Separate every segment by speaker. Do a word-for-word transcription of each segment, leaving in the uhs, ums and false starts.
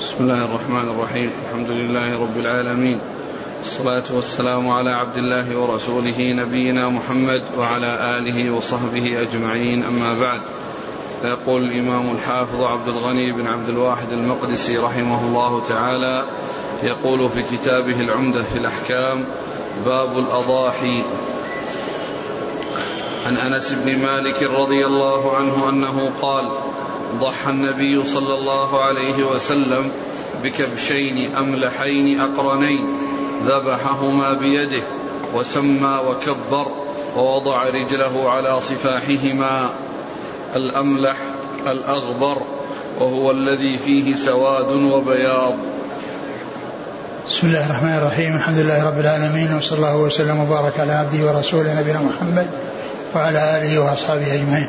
Speaker 1: بسم الله الرحمن الرحيم. الحمد لله رب العالمين، والصلاة والسلام على عبد الله ورسوله نبينا محمد وعلى آله وصحبه أجمعين، أما بعد. فيقول الإمام الحافظ عبد الغني بن عبد الواحد المقدسي رحمه الله تعالى، يقول في كتابه العمدة في الأحكام: باب الأضاحي. عن أنس بن مالك رضي الله عنه أنه قال: ضحى النبي صلى الله عليه وسلم بكبشين أملحين أقرنين، ذبحهما بيده وسمى وكبر ووضع رجله على صفاحهما. الأملح الأغبر، وهو الذي فيه سواد وبياض.
Speaker 2: بسم الله الرحمن الرحيم. الحمد لله رب العالمين، وصلى الله وسلم وبارك على عبده ورسوله نبينا محمد وعلى آله وأصحابه أجمعين.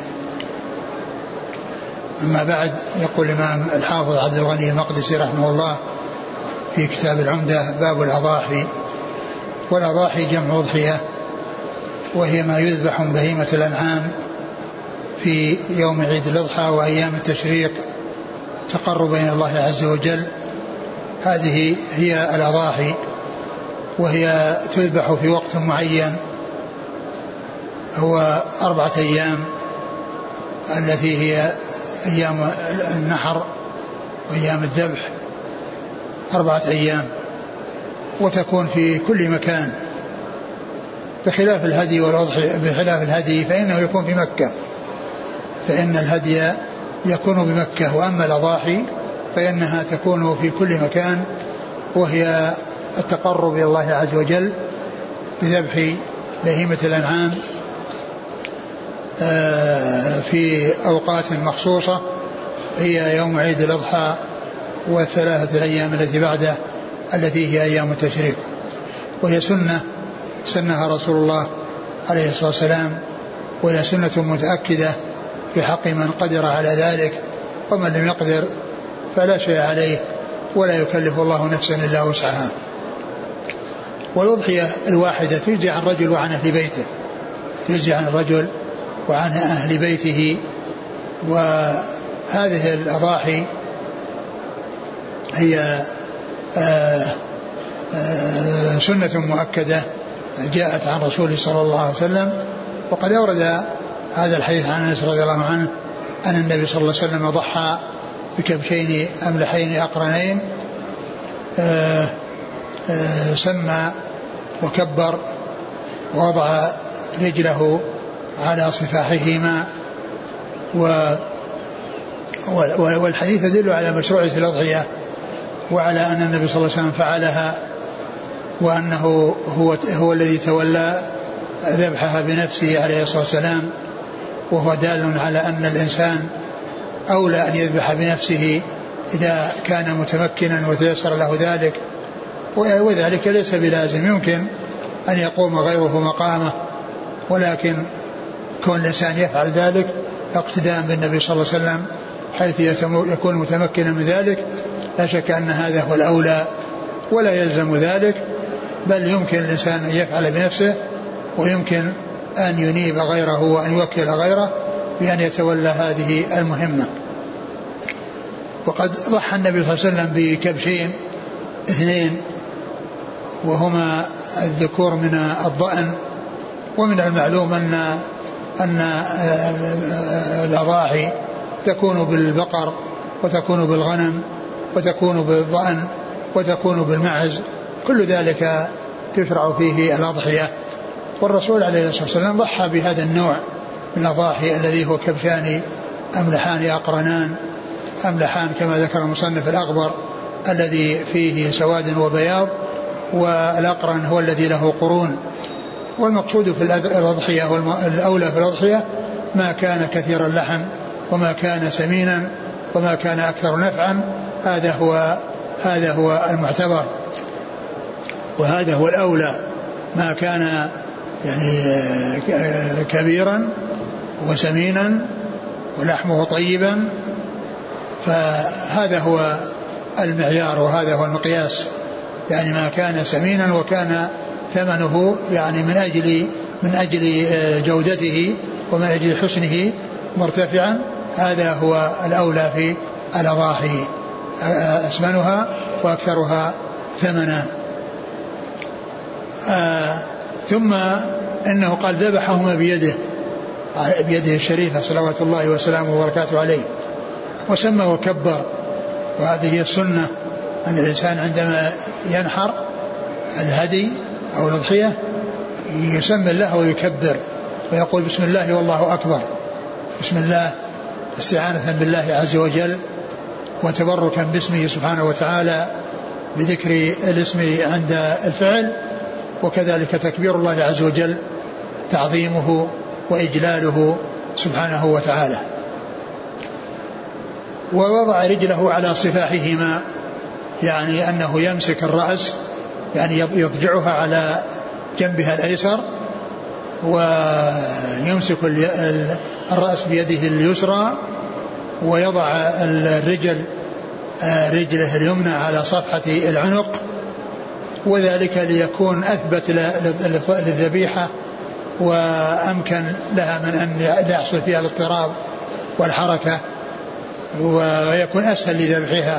Speaker 2: أما بعد، يقول الإمام الحافظ عبد الغني المقدسي رحمه الله في كتاب العمدة: باب الأضاحي. والأضاحي جمع أضحية، وهي ما يذبح من بهيمة الأنعام في يوم عيد الأضحى وأيام التشريق تقربا إلى الله عز وجل. هذه هي الأضاحي، وهي تذبح في وقت معين هو أربعة أيام، التي هي أيام النحر وأيام الذبح، أربعة أيام، وتكون في كل مكان، بخلاف الهدي والأضحية. بخلاف الهدي فإنه يكون في مكة، فإن الهدي يكون بمكة، وأما الأضاحي فإنها تكون في كل مكان، وهي التقرب إلى الله عز وجل بذبح بهيمة الأنعام في أوقات مخصوصة، هي يوم عيد الأضحى والثلاثة الأيام التي بعده التي هي أيام التشريق. وهي سنة سنها رسول الله عليه الصلاة والسلام، وهي سنة متأكدة في حق من قدر على ذلك، ومن لم يقدر فلا شيء عليه، ولا يكلف الله نفسا إلا وسعها. والأضحية الواحدة تجزي عن الرجل وعن أهل بيته، تجزي عن الرجل وعن أهل بيته. وهذه الأضاحي هي آآ آآ سنة مؤكدة جاءت عن رسوله صلى الله عليه وسلم. وقد أورد هذا الحديث عن أنس رضي الله عنه أن النبي صلى الله عليه وسلم ضحى بكبشين أملحين أقرنين، آآ آآ سمى وكبر ووضع رجله على صفاحهما. والحديث يدل على مشروعية الأضحية، وعلى أن النبي صلى الله عليه وسلم فعلها، وأنه هو, هو الذي تولى ذبحها بنفسه عليه الصلاة والسلام. وهو دال على أن الإنسان أولى أن يذبح بنفسه إذا كان متمكنا وتيسر له ذلك، وذلك ليس بلازم، يمكن أن يقوم غيره مقامه، ولكن كون الإنسان يفعل ذلك اقتداء بالنبي صلى الله عليه وسلم حيث يكون متمكنا من ذلك، لا شك أن هذا هو الأولى، ولا يلزم ذلك، بل يمكن الإنسان أن يفعل بنفسه، ويمكن أن ينيب غيره وأن يوكل غيره بأن يتولى هذه المهمة. وقد ضحى النبي صلى الله عليه وسلم بكبشين اثنين، وهما الذكور من الضأن. ومن المعلوم أن أن الأضاحي تكون بالبقر، وتكون بالغنم، وتكون بالضأن، وتكون بالمعز، كل ذلك تشرع فيه الأضحية. والرسول عليه الصلاة والسلام ضحى بهذا النوع من الأضاحي الذي هو كبشان أملحان أقرنان. أملحان كما ذكر المصنف الأغبر الذي فيه سواد وبياض، والأقرن هو الذي له قرون. والمقصود في الأضحية والأولى في الأضحية ما كان كثير اللحم، وما كان سمينا، وما كان أكثر نفعا، هذا هو هذا هو المعتبر، وهذا هو الأولى. ما كان يعني كبيرا وسمينا ولحمه طيبا، فهذا هو المعيار، وهذا هو المقياس. يعني ما كان سمينا وكان ثمنه يعني من أجل من أجل جودته ومن أجل حسنه مرتفعا، هذا هو الأولى في الأضاحي. أسمنها وأكثرها ثمنا. آه ثم إنه قال ذبحهما بيده بيده الشريفة صلوات الله وسلامه وبركاته عليه، وسمى وكبر. وهذه هي السنة، أن الإنسان عندما ينحر الهدي أو الأضحية يسمي الله ويكبر ويقول بسم الله والله أكبر، بسم الله استعانة بالله عز وجل وتبركا باسمه سبحانه وتعالى بذكر الاسم عند الفعل، وكذلك تكبير الله عز وجل تعظيمه وإجلاله سبحانه وتعالى. ووضع رجله على صفاحهما، يعني أنه يمسك الرأس، يعني يضجعها على جنبها الأيسر، ويمسك الرأس بيده اليسرى، ويضع الرجل رجله اليمنى على صفحة العنق، وذلك ليكون أثبت للذبيحة وأمكن لها من أن يحصل فيها الاضطراب والحركة ويكون أسهل لذبحها.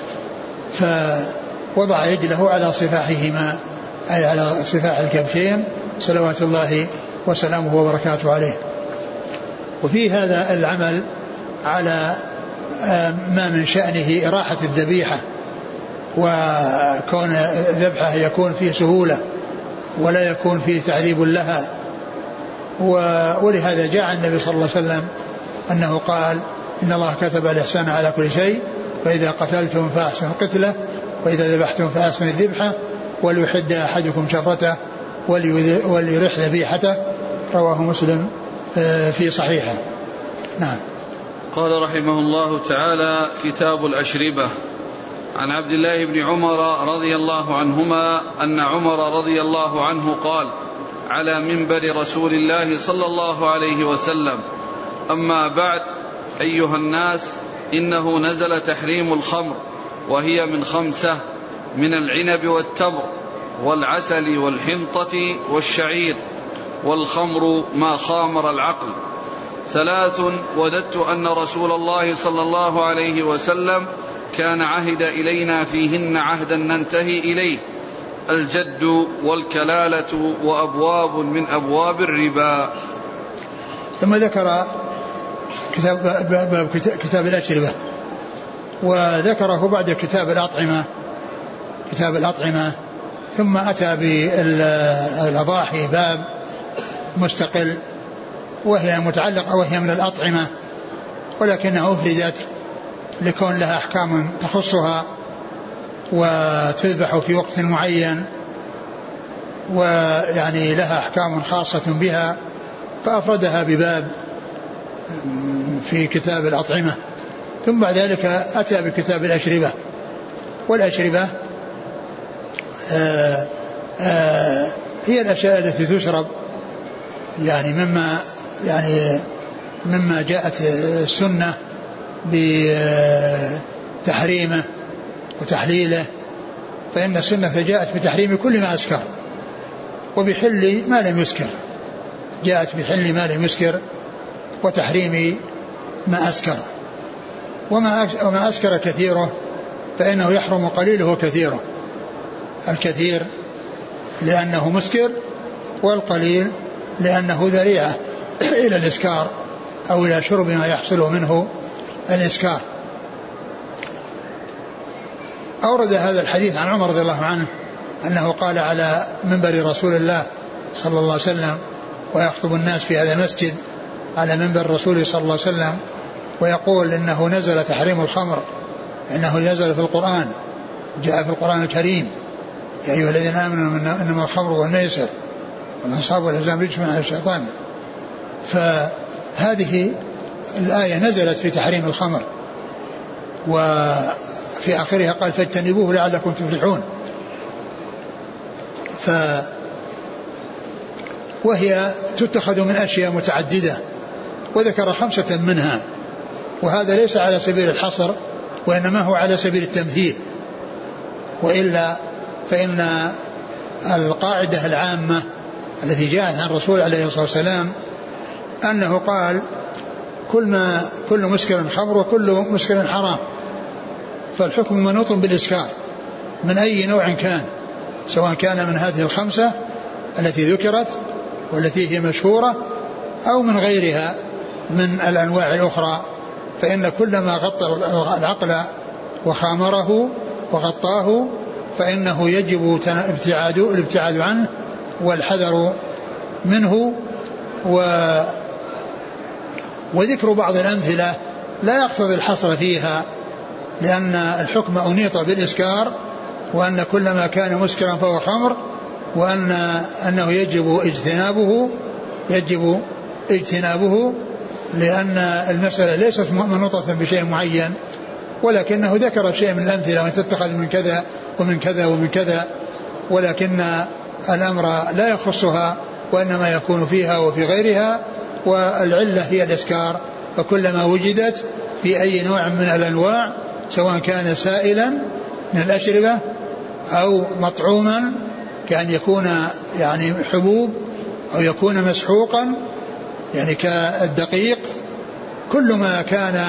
Speaker 2: فوضع رجله على صفاحهما، أي على صفاح الكبشين صلوات الله وسلامه وبركاته عليه. وفي هذا العمل على ما من شأنه إراحة الذبيحة، وكون ذبحه يكون فيه سهولة ولا يكون فيه تعذيب لها. ولهذا جاء النبي صلى الله عليه وسلم أنه قال إن الله كتب الإحسان على كل شيء، فإذا قتلتم فأحسنوا القتلة، وإذا ذبحتم فأحسنوا الذبحة، وليحد أحدكم شفرته وليرح ذبيحته. رواه مسلم في صحيحه. نعم.
Speaker 1: قال رحمه الله تعالى: كتاب الأشربة. عن عبد الله بن عمر رضي الله عنهما أن عمر رضي الله عنه قال على منبر رسول الله صلى الله عليه وسلم: أما بعد، أيها الناس، إنه نزل تحريم الخمر، وهي من خمسة: من العنب والتمر والعسل والحنطة والشعير، والخمر ما خامر العقل. ثلاث وددت أن رسول الله صلى الله عليه وسلم كان عهد إلينا فيهن عهدا ننتهي إليه: الجد والكلالة وأبواب من أبواب الربا.
Speaker 2: ثم ذكر كتاب, باب كتاب الأشربة، وذكره بعد كتاب الأطعمة كتاب الأطعمة ثم أتى بالأضاحي باب مستقل، وهي متعلقة وهي من الأطعمة، ولكنها أفردت لكون لها أحكام تخصها وتذبح في وقت معين، ويعني لها أحكام خاصة بها، فأفردها بباب في كتاب الأطعمة. ثم بعد ذلك أتى بكتاب الأشربة. والأشربة آآ آآ هي الأشياء التي تشرب، يعني مما يعني مما جاءت السنة بتحريمه وتحليله، فإن السنة جاءت بتحريم كل ما أسكر وبحل ما لم يسكر، جاءت بحل ما لم يسكر وتحريم ما أسكر. وما أسكر كثيره فإنه يحرم قليله وكثيره، الكثير لأنه مسكر، والقليل لأنه ذريعة إلى الإسكار أو إلى شرب ما يحصل منه الإسكار. أورد هذا الحديث عن عمر رضي الله عنه أنه قال على منبر رسول الله صلى الله عليه وسلم ويخطب الناس في هذا المسجد على منبر الرسول صلى الله عليه وسلم، ويقول إنه نزل تحريم الخمر، إنه نزل في القرآن، جاء في القرآن الكريم: يا أيها الذين آمنوا إنما الخمر والميسر والأنصاب والأزلام رجس من الشيطان. فهذه الآية نزلت في تحريم الخمر، وفي آخرها قال: فاجتنبوه لعلكم تفلحون. ف وهي تتخذ من أشياء متعددة، وذكر خمسة منها، وهذا ليس على سبيل الحصر، وإنما هو على سبيل التمثيل، وإلا فإن القاعدة العامة التي جاءت عن الرسول عليه الصلاة والسلام أنه قال: كل ما كل مسكر خمر وكل مسكر حرام. فالحكم منوط بالإسكار من أي نوع كان، سواء كان من هذه الخمسة التي ذكرت والتي هي مشهورة أو من غيرها من الأنواع الأخرى، فإن كل ما غطى العقل وخامره وغطاه فإنه يجب الابتعاد عنه والحذر منه. و وذكر بعض الأمثلة لا يقتضي الحصر فيها، لأن الحكم أنيط بالإسكار، وأن كل ما كان مسكرا فهو خمر، وأن أنه يجب اجتنابه يجب اجتنابه لأن المسألة ليست منوطة بشيء معين، ولكنه ذكر شيء من الأمثلة وأن تتخذ من كذا ومن كذا ومن كذا، ولكن الأمر لا يخصها وإنما يكون فيها وفي غيرها، والعلة هي الإسكار. فكلما وجدت في أي نوع من الأنواع سواء كان سائلا من الأشربة أو مطعوما كأن يكون يعني حبوب أو يكون مسحوقا يعني كالدقيق، كل ما كان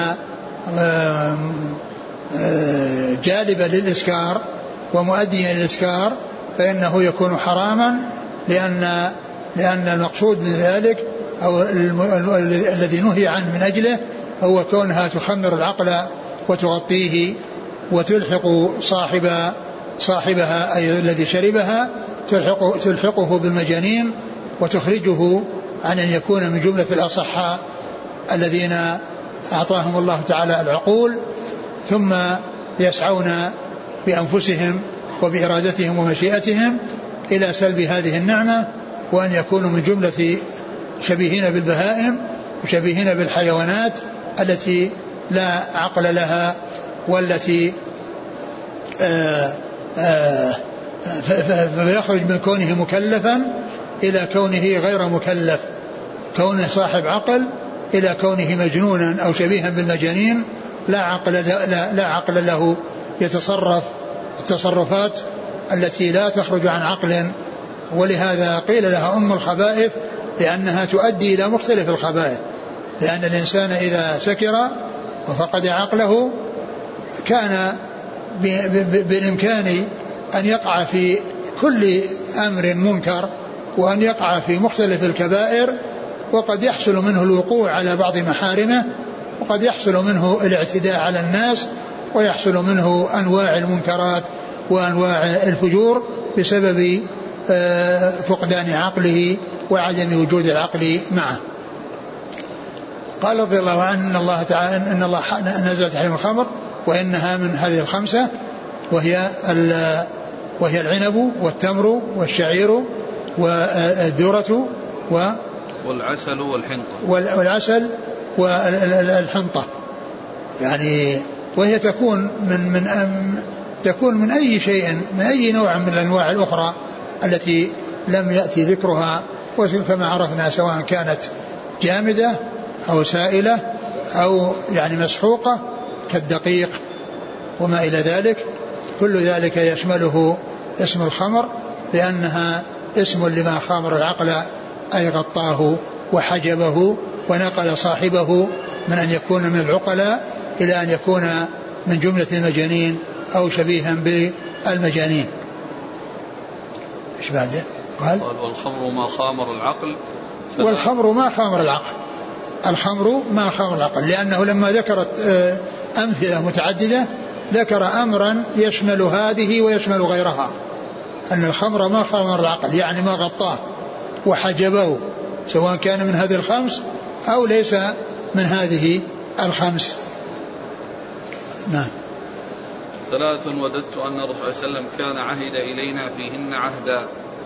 Speaker 2: جالبا للإسكار ومؤديا للإسكار فإنه يكون حراما، لأن لأن المقصود من ذلك أو الذي نهي عنه من أجله هو كونها تخمر العقل وتغطيه وتلحق صاحب صاحبها أي الذي شربها تلحق تلحقه بالمجانين وتخرجه عن أن يكون من جملة الأصحاء الذين أعطاهم الله تعالى العقول ثم يسعون بأنفسهم وبإرادتهم ومشيئتهم إلى سلب هذه النعمة، وأن يكونوا من جملة شبيهين بالبهائم وشبيهين بالحيوانات التي لا عقل لها والتي آآ آآ فيخرج من كونه مكلفا إلى كونه غير مكلف، كونه صاحب عقل إلى كونه مجنونا أو شبيها بالمجانين لا عقل, لا, لا عقل له يتصرف التصرفات التي لا تخرج عن عقل. ولهذا قيل لها أم الخبائث لأنها تؤدي إلى مختلف الخبائث، لأن الإنسان إذا سكر وفقد عقله كان بالإمكان أن يقع في كل أمر منكر وأن يقع في مختلف الكبائر، وقد يحصل منه الوقوع على بعض محارمه، وقد يحصل منه الاعتداء على الناس، ويحصل منه أنواع المنكرات وأنواع الفجور بسبب فقدان عقله وعدم وجود العقل معه. قال رضي الله عنه إن الله تعالى إن الله نزل تحريم الخمر وإنها من هذه الخمسة، وهي وهي العنب والتمر والشعير والذرة و
Speaker 1: والعسل والحنطة
Speaker 2: والعسل والحنطة، يعني وهي تكون من من تكون من أي شيء من أي نوع من الأنواع الأخرى التي لم يأتي ذكرها، وكما عرفنا سواء كانت جامدة أو سائلة أو يعني مسحوقة كالدقيق وما إلى ذلك، كل ذلك يشمله اسم الخمر لأنها اسم لما خامر العقل أي غطاه وحجبه ونقل صاحبه من أن يكون من العقلاء إلى أن يكون من جملة المجانين أو شبيها بالمجانين. إيش بعده؟ قال
Speaker 1: والخمر ما خامر العقل
Speaker 2: والخمر ما خامر العقل الخمر ما خامر العقل لأنه لما ذكرت أمثلة متعددة ذكر أمرا يشمل هذه ويشمل غيرها، أن الخمر ما خامر العقل يعني ما غطاه وحجبه سواء كان من هذه الخمس أو ليس من هذه الخمس. نعم.
Speaker 1: ثلاث وددت أن الرسول صلى الله عليه وسلم كان عهد إلينا فيهن عهدا.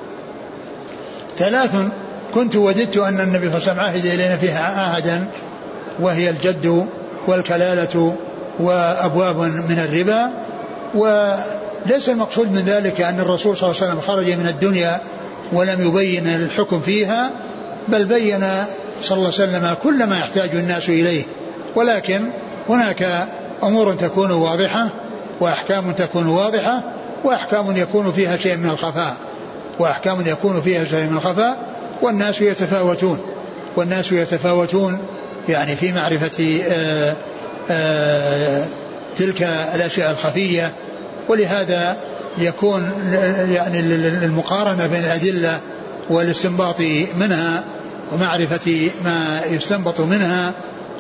Speaker 2: ثلاث كنت وددت أن النبي صلى الله عليه وسلم عهد إلينا فيها عهدا، وهي الجد والكلالة وأبواب من الربا. وليس المقصود من ذلك أن الرسول صلى الله عليه وسلم خرج من الدنيا ولم يبين الحكم فيها، بل بين صلى الله عليه وسلم كل ما يحتاج الناس إليه، ولكن هناك أمور تكون واضحة وأحكام تكون واضحة وأحكام يكون فيها شيء من الخفاء وأحكام يكون فيها شيء من الخفاء والناس يتفاوتون والناس يتفاوتون يعني في معرفة آآ آآ تلك الأشياء الخفية. ولهذا يكون يعني المقارنة بين الأدلة والاستنباط منها ومعرفة ما يستنبط منها،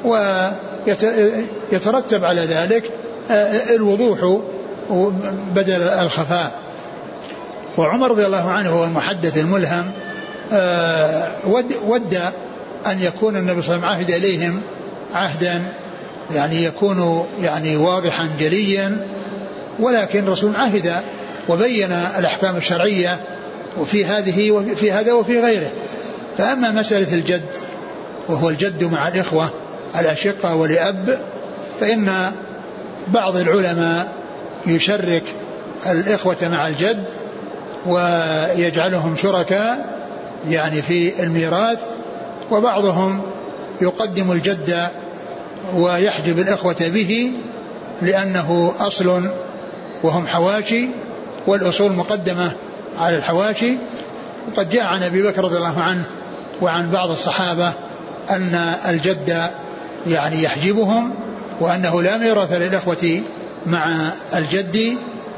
Speaker 2: ويترتب على ذلك الوضوح بدل الخفاء. وعمر رضي الله عنه هو المحدث الملهم ود, ود أن يكون النبي صلى الله عليه وسلم عهد إليهم عهدا يعني يكون يعني واضحا جليا، ولكن رسول عهد وبين الأحكام الشرعية وفي هذه وفي هذا وفي غيره. فأما مسألة الجد وهو الجد مع الإخوة الأشقة ولأب، فإن بعض العلماء يشرك الإخوة مع الجد ويجعلهم شركاء يعني في الميراث، وبعضهم يقدم الجد ويحجب الإخوة به لأنه أصل وهم حواشي، والأصول مقدمة على الحواشي. وقد جاء عن أبي بكر رضي الله عنه وعن بعض الصحابة أن الجد يعني يحجبهم، وأنه لا ميراث للإخوة مع الجد.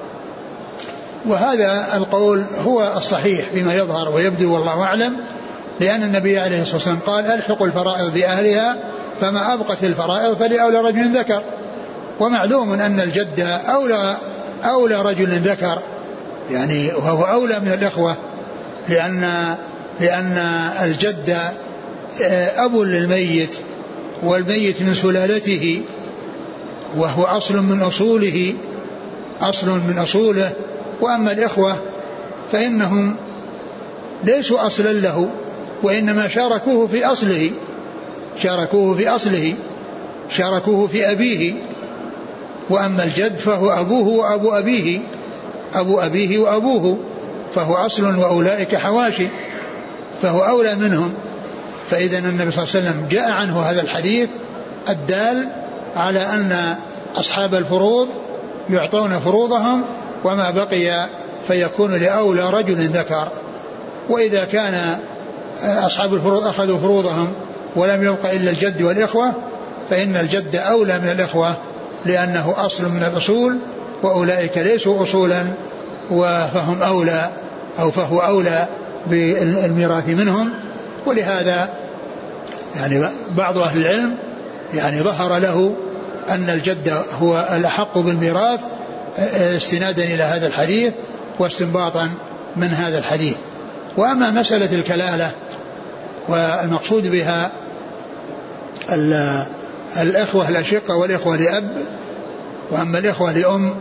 Speaker 2: وهذا القول هو الصحيح فيما يظهر ويبدو والله أعلم، لأن النبي عليه الصلاة والسلام قال ألحقوا الفرائض بأهلها فما أبقت الفرائض فلأولى رجل ذكر. ومعلوم أن الجد أولى, أولى رجل ذكر يعني وهو أولى من الإخوة، لأن, لأن الجد أب للميت والميت من سلالته وهو أصل من أصوله أصل من أصوله. وأما الإخوة فإنهم ليسوا أصلا له، وإنما شاركوه في أصله شاركوه في أصله شاركوه في أبيه. وأما الجد فهو أبوه وأبو أبيه أبو أبيه وأبوه، فهو أصل وأولئك حواشي، فهو أولى منهم. فإذا النبي صلى الله عليه وسلم جاء عنه هذا الحديث الدال على أن أصحاب الفروض يعطون فروضهم، وما بقي فيكون لأولى رجل ذكر. وإذا كان أصحاب الفروض أخذوا فروضهم ولم يبق إلا الجد والإخوة، فإن الجد أولى من الإخوة لأنه أصل من الأصول، وأولئك ليسوا أصولا فهم أولى أو فهو أولى بالميراث منهم. ولهذا يعني بعض أهل العلم يعني ظهر له أن الجد هو الأحق بالميراث استنادا إلى هذا الحديث واستنباطا من هذا الحديث. وأما مسألة الكلالة والمقصود بها الإخوة الأشقة والإخوة لأب، وأما الإخوة لأم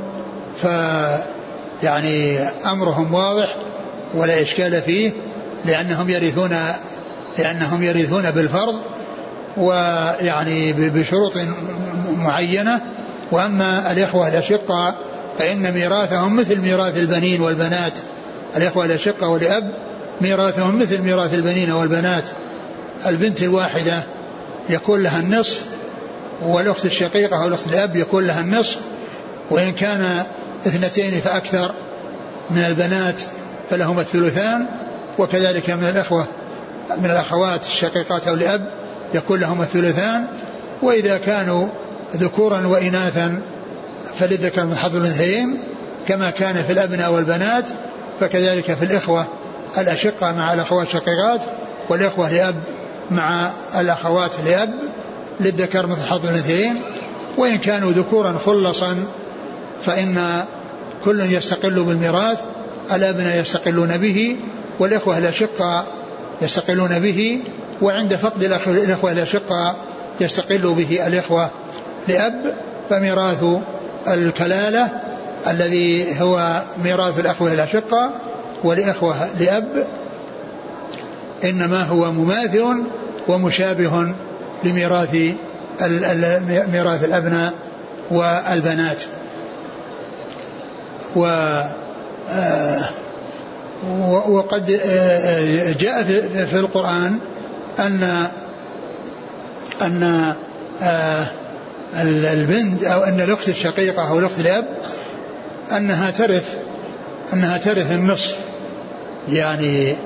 Speaker 2: فيعني أمرهم واضح ولا إشكال فيه، لأنهم يرثون لأنهم يرثون بالفرض ويعني بشروط معينة. وأما الإخوة الأشقة فإن ميراثهم مثل ميراث البنين والبنات. الإخوة الأشقة ولأب ميراثهم مثل ميراث البنين والبنات. البنت الواحدة يكون لها النصف، والأخت الشقيقة أو الأخت الأب يكون لها النصف، وإن كان اثنتين فأكثر من البنات فلهما الثلثان. وكذلك من الأخوة من الأخوات الشقيقات أو الأب يكون لهما الثلثان. وإذا كانوا ذكورا وإناثا فللذكر من حظ الأنثيين كما كان في الأبناء والبنات، فكذلك في الإخوة الأشقة مع الأخوات الشقيقات، والإخوة لأب مع الأخوات لأب للذكر مثل حظ الأنثيين. وإن كانوا ذكورا خلصا فإن كل يستقل بالميراث، الأبناء يستقلون به والإخوة الأشقة يستقلون به، وعند فقد الإخوة الأشقة يستقل به الإخوة لأب. فميراث الكلالة الذي هو ميراث الأخوة الأشقة والإخوة لأب إنما هو مماثل ومشابه لميراث ميراث الأبناء والبنات. وقد جاء في القرآن أن أن البنت أو أن الأخت الشقيقة أو الأخت الأب أنها ترث أنها ترث النصف، يعني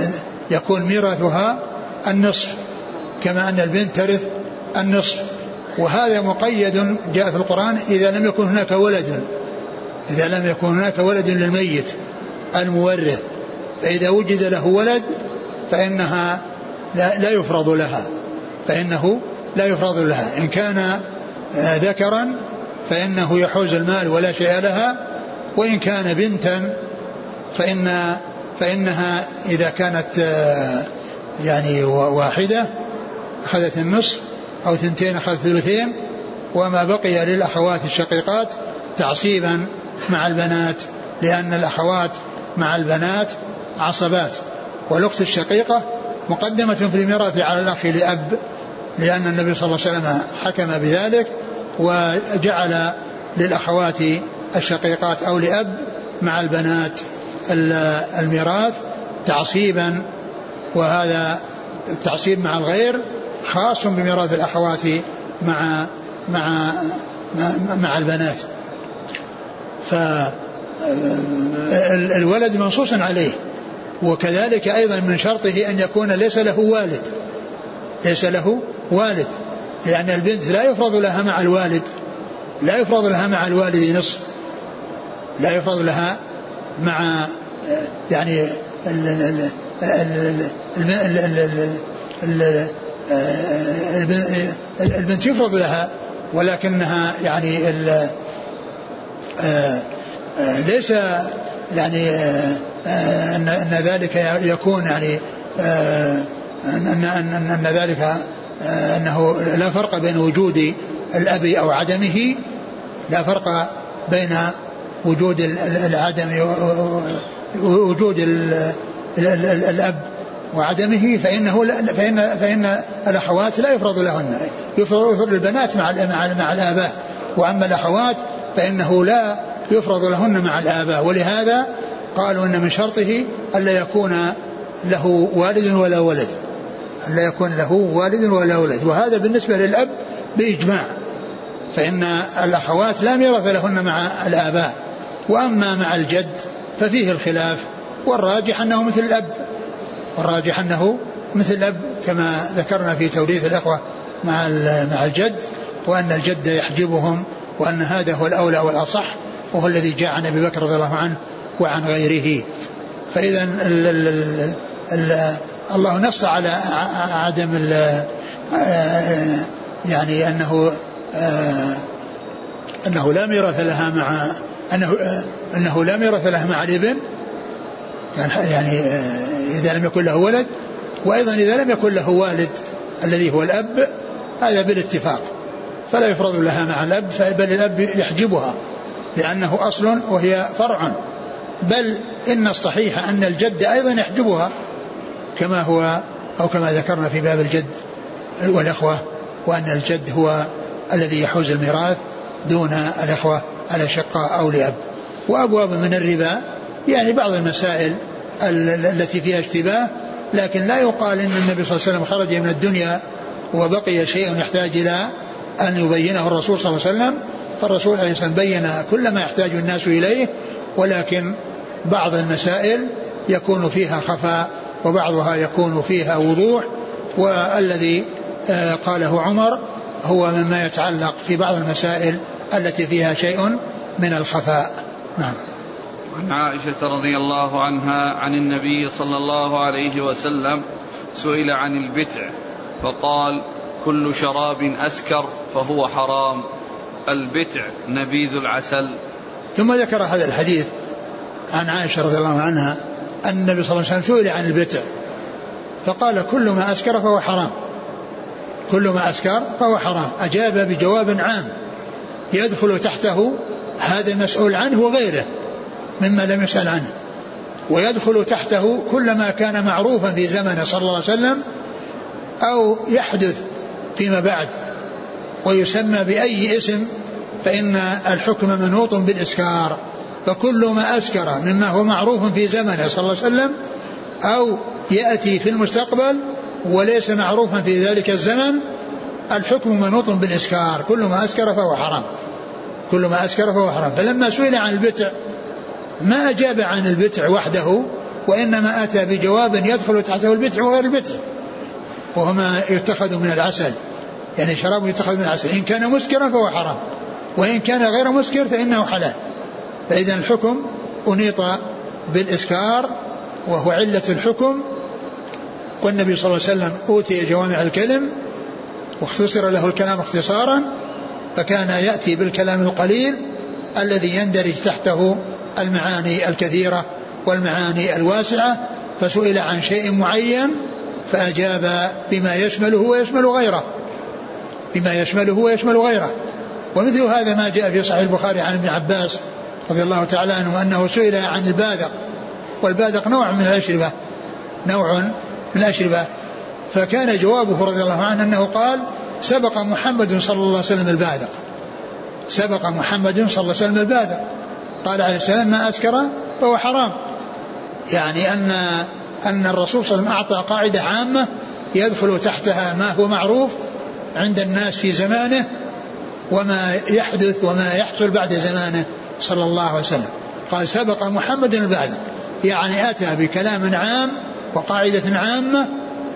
Speaker 2: يكون ميراثها النصف كما أن البنت ترث النصف. وهذا مقيد جاء في القرآن إذا لم يكن هناك ولد، إذا لم يكن هناك ولد للميت المورث، فإذا وجد له ولد فإنها لا, لا يفرض لها، فإنه لا يفرض لها. إن كان ذكرا فإنه يحوز المال ولا شيء لها، وإن كان بنتا فإن فإنها إذا كانت يعني واحدة أخذت النصف أو ثنتين أخذت ثلثين، وما بقي للأخوات الشقيقات تعصيبا مع البنات، لأن الأخوات مع البنات عصبات، والأخت الشقيقة مقدمة في الميراث على الأخ لأب، لأن النبي صلى الله عليه وسلم حكم بذلك وجعل للأخوات الشقيقات أو لأب مع البنات الميراث تعصيبا، وهذا التعصيب مع الغير خاص بميراث الأخوات مع مع مع البنات. فالولد منصوص عليه، وكذلك أيضا من شرطه أن يكون ليس له والد، ليس له والد، لأن البنت لا يفرض لها مع الوالد، لا يفرض لها مع الوالد نصف، لا يفرض لها مع يعني البنت يفرض لها، ولكنها يعني ليس يعني أن أن ذلك يكون يعني أن أن أن ذلك أنه لا فرق بين وجود الأب أو عدمه، لا فرق بين وجود العدم وجود الأب وعدمه، فإنه فإن فإن الأخوات لا يفرض لهن، يفرض البنات مع مع الآباء، وأما الأخوات فإنه لا يفرض لهن مع الآباء. ولهذا قالوا إن من شرطه ألا يكون له والد ولا ولد، ألا يكون له والد ولا ولد، وهذا بالنسبة للأب بإجماع، فإن الأخوات لا ميراث لهن مع الآباء. وأما مع الجد ففيه الخلاف، والراجح أنه مثل الأب، والراجح أنه مثل الأب كما ذكرنا في توريث الأخوة مع مع الجد، وأن الجد يحجبهم، وأن هذا هو الأولى والأصح، وهو الذي جاء عن أبي بكر رضي الله عنه وعن غيره. فإذا الله نص على عدم يعني أنه أنه لا ميراث لها مع أنه أنه لا ميراث لها مع الابن، يعني إذا لم يكن له ولد، وأيضا إذا لم يكن له والد الذي هو الأب، هذا بالاتفاق فلا يفرض لها مع الأب، بل الأب يحجبها لأنه أصل وهي فرع، بل إن الصحيح أن الجد أيضا يحجبها كما هو أو كما ذكرنا في باب الجد والأخوة، وأن الجد هو الذي يحوز الميراث دون الأخوة الأشقاء أو لأب. وأبواب من الربا يعني بعض المسائل التي فيها اشتباه، لكن لا يقال إن النبي صلى الله عليه وسلم خرج من الدنيا وبقي شيء يحتاج إلى أن يبينه الرسول صلى الله عليه وسلم، فالرسول عليه الصلاة والسلام بين كل ما يحتاج الناس إليه، ولكن بعض المسائل يكون فيها خفاء وبعضها يكون فيها وضوح، والذي قاله عمر هو مما يتعلق في بعض المسائل التي فيها شيء من الخفاء. نعم.
Speaker 1: عن عائشة رضي الله عنها عن النبي صلى الله عليه وسلم سئل عن البتع فقال: كل شراب أسكر فهو حرام، البتع نبيذ العسل.
Speaker 2: ثم ذكر هذا الحديث عن عائشة رضي الله عنها أن النبي صلى الله عليه وسلم سئل عن البتع فقال: كل ما أسكر فهو حرام، كل ما أسكر فهو حرام. أجاب بجواب عام يدخل تحته هذا المسؤول عنه وغيره مما لم يسأل عنه، ويدخل تحته كل ما كان معروفا في زمنه صلى الله عليه وسلم أو يحدث فيما بعد ويسمى بأي اسم، فإن الحكم منوط بالإسكار. فكل ما أسكر مما هو معروف في زمنه صلى الله عليه وسلم أو يأتي في المستقبل وليس معروفا في ذلك الزمن، الحكم منوط بالإسكار، كل ما أسكر فهو حرام، كل ما أسكر فهو حرام. فلما سئل عن البتع ما أجاب عن البتع وحده، وإنما أتى بجواب يدخل تحته البتع وغير البتع، وهو ما يتخذ من العسل يعني شراب يتخذ من العسل إن كان مسكرا فهو حرام، وإن كان غير مسكر فإنه حلال. فإذا الحكم أنيط بالإسكار وهو علة الحكم، والنبي صلى الله عليه وسلم أوتي جوامع الكلم واختصر له الكلام اختصارا، فكان يأتي بالكلام القليل الذي يندرج تحته المعاني الكثيرة والمعاني الواسعة، فسئل عن شيء معين فأجاب بما يشمله ويشمل غيره بما يشمله ويشمل غيره. ومثل هذا ما جاء في صحيح البخاري عن ابن عباس رضي الله تعالى عنه أنه سئل عن الباذق، والباذق نوع من الأشربة نوع من الأشربة فكان جوابه رضي الله عنه أنه قال سبق محمد صلى الله عليه وسلم الباذق سبق محمد صلى الله عليه وسلم الباذق قال عليه السلام ما أسكر فهو حرام. يعني أن أن الرسول صلى الله عليه وسلم أعطى قاعدة عامة يدخل تحتها ما هو معروف عند الناس في زمانه وما يحدث وما يحصل بعد زمانه صلى الله عليه وسلم. قال سبق محمد الباذق، يعني أتى بكلام عام وقاعدة عامة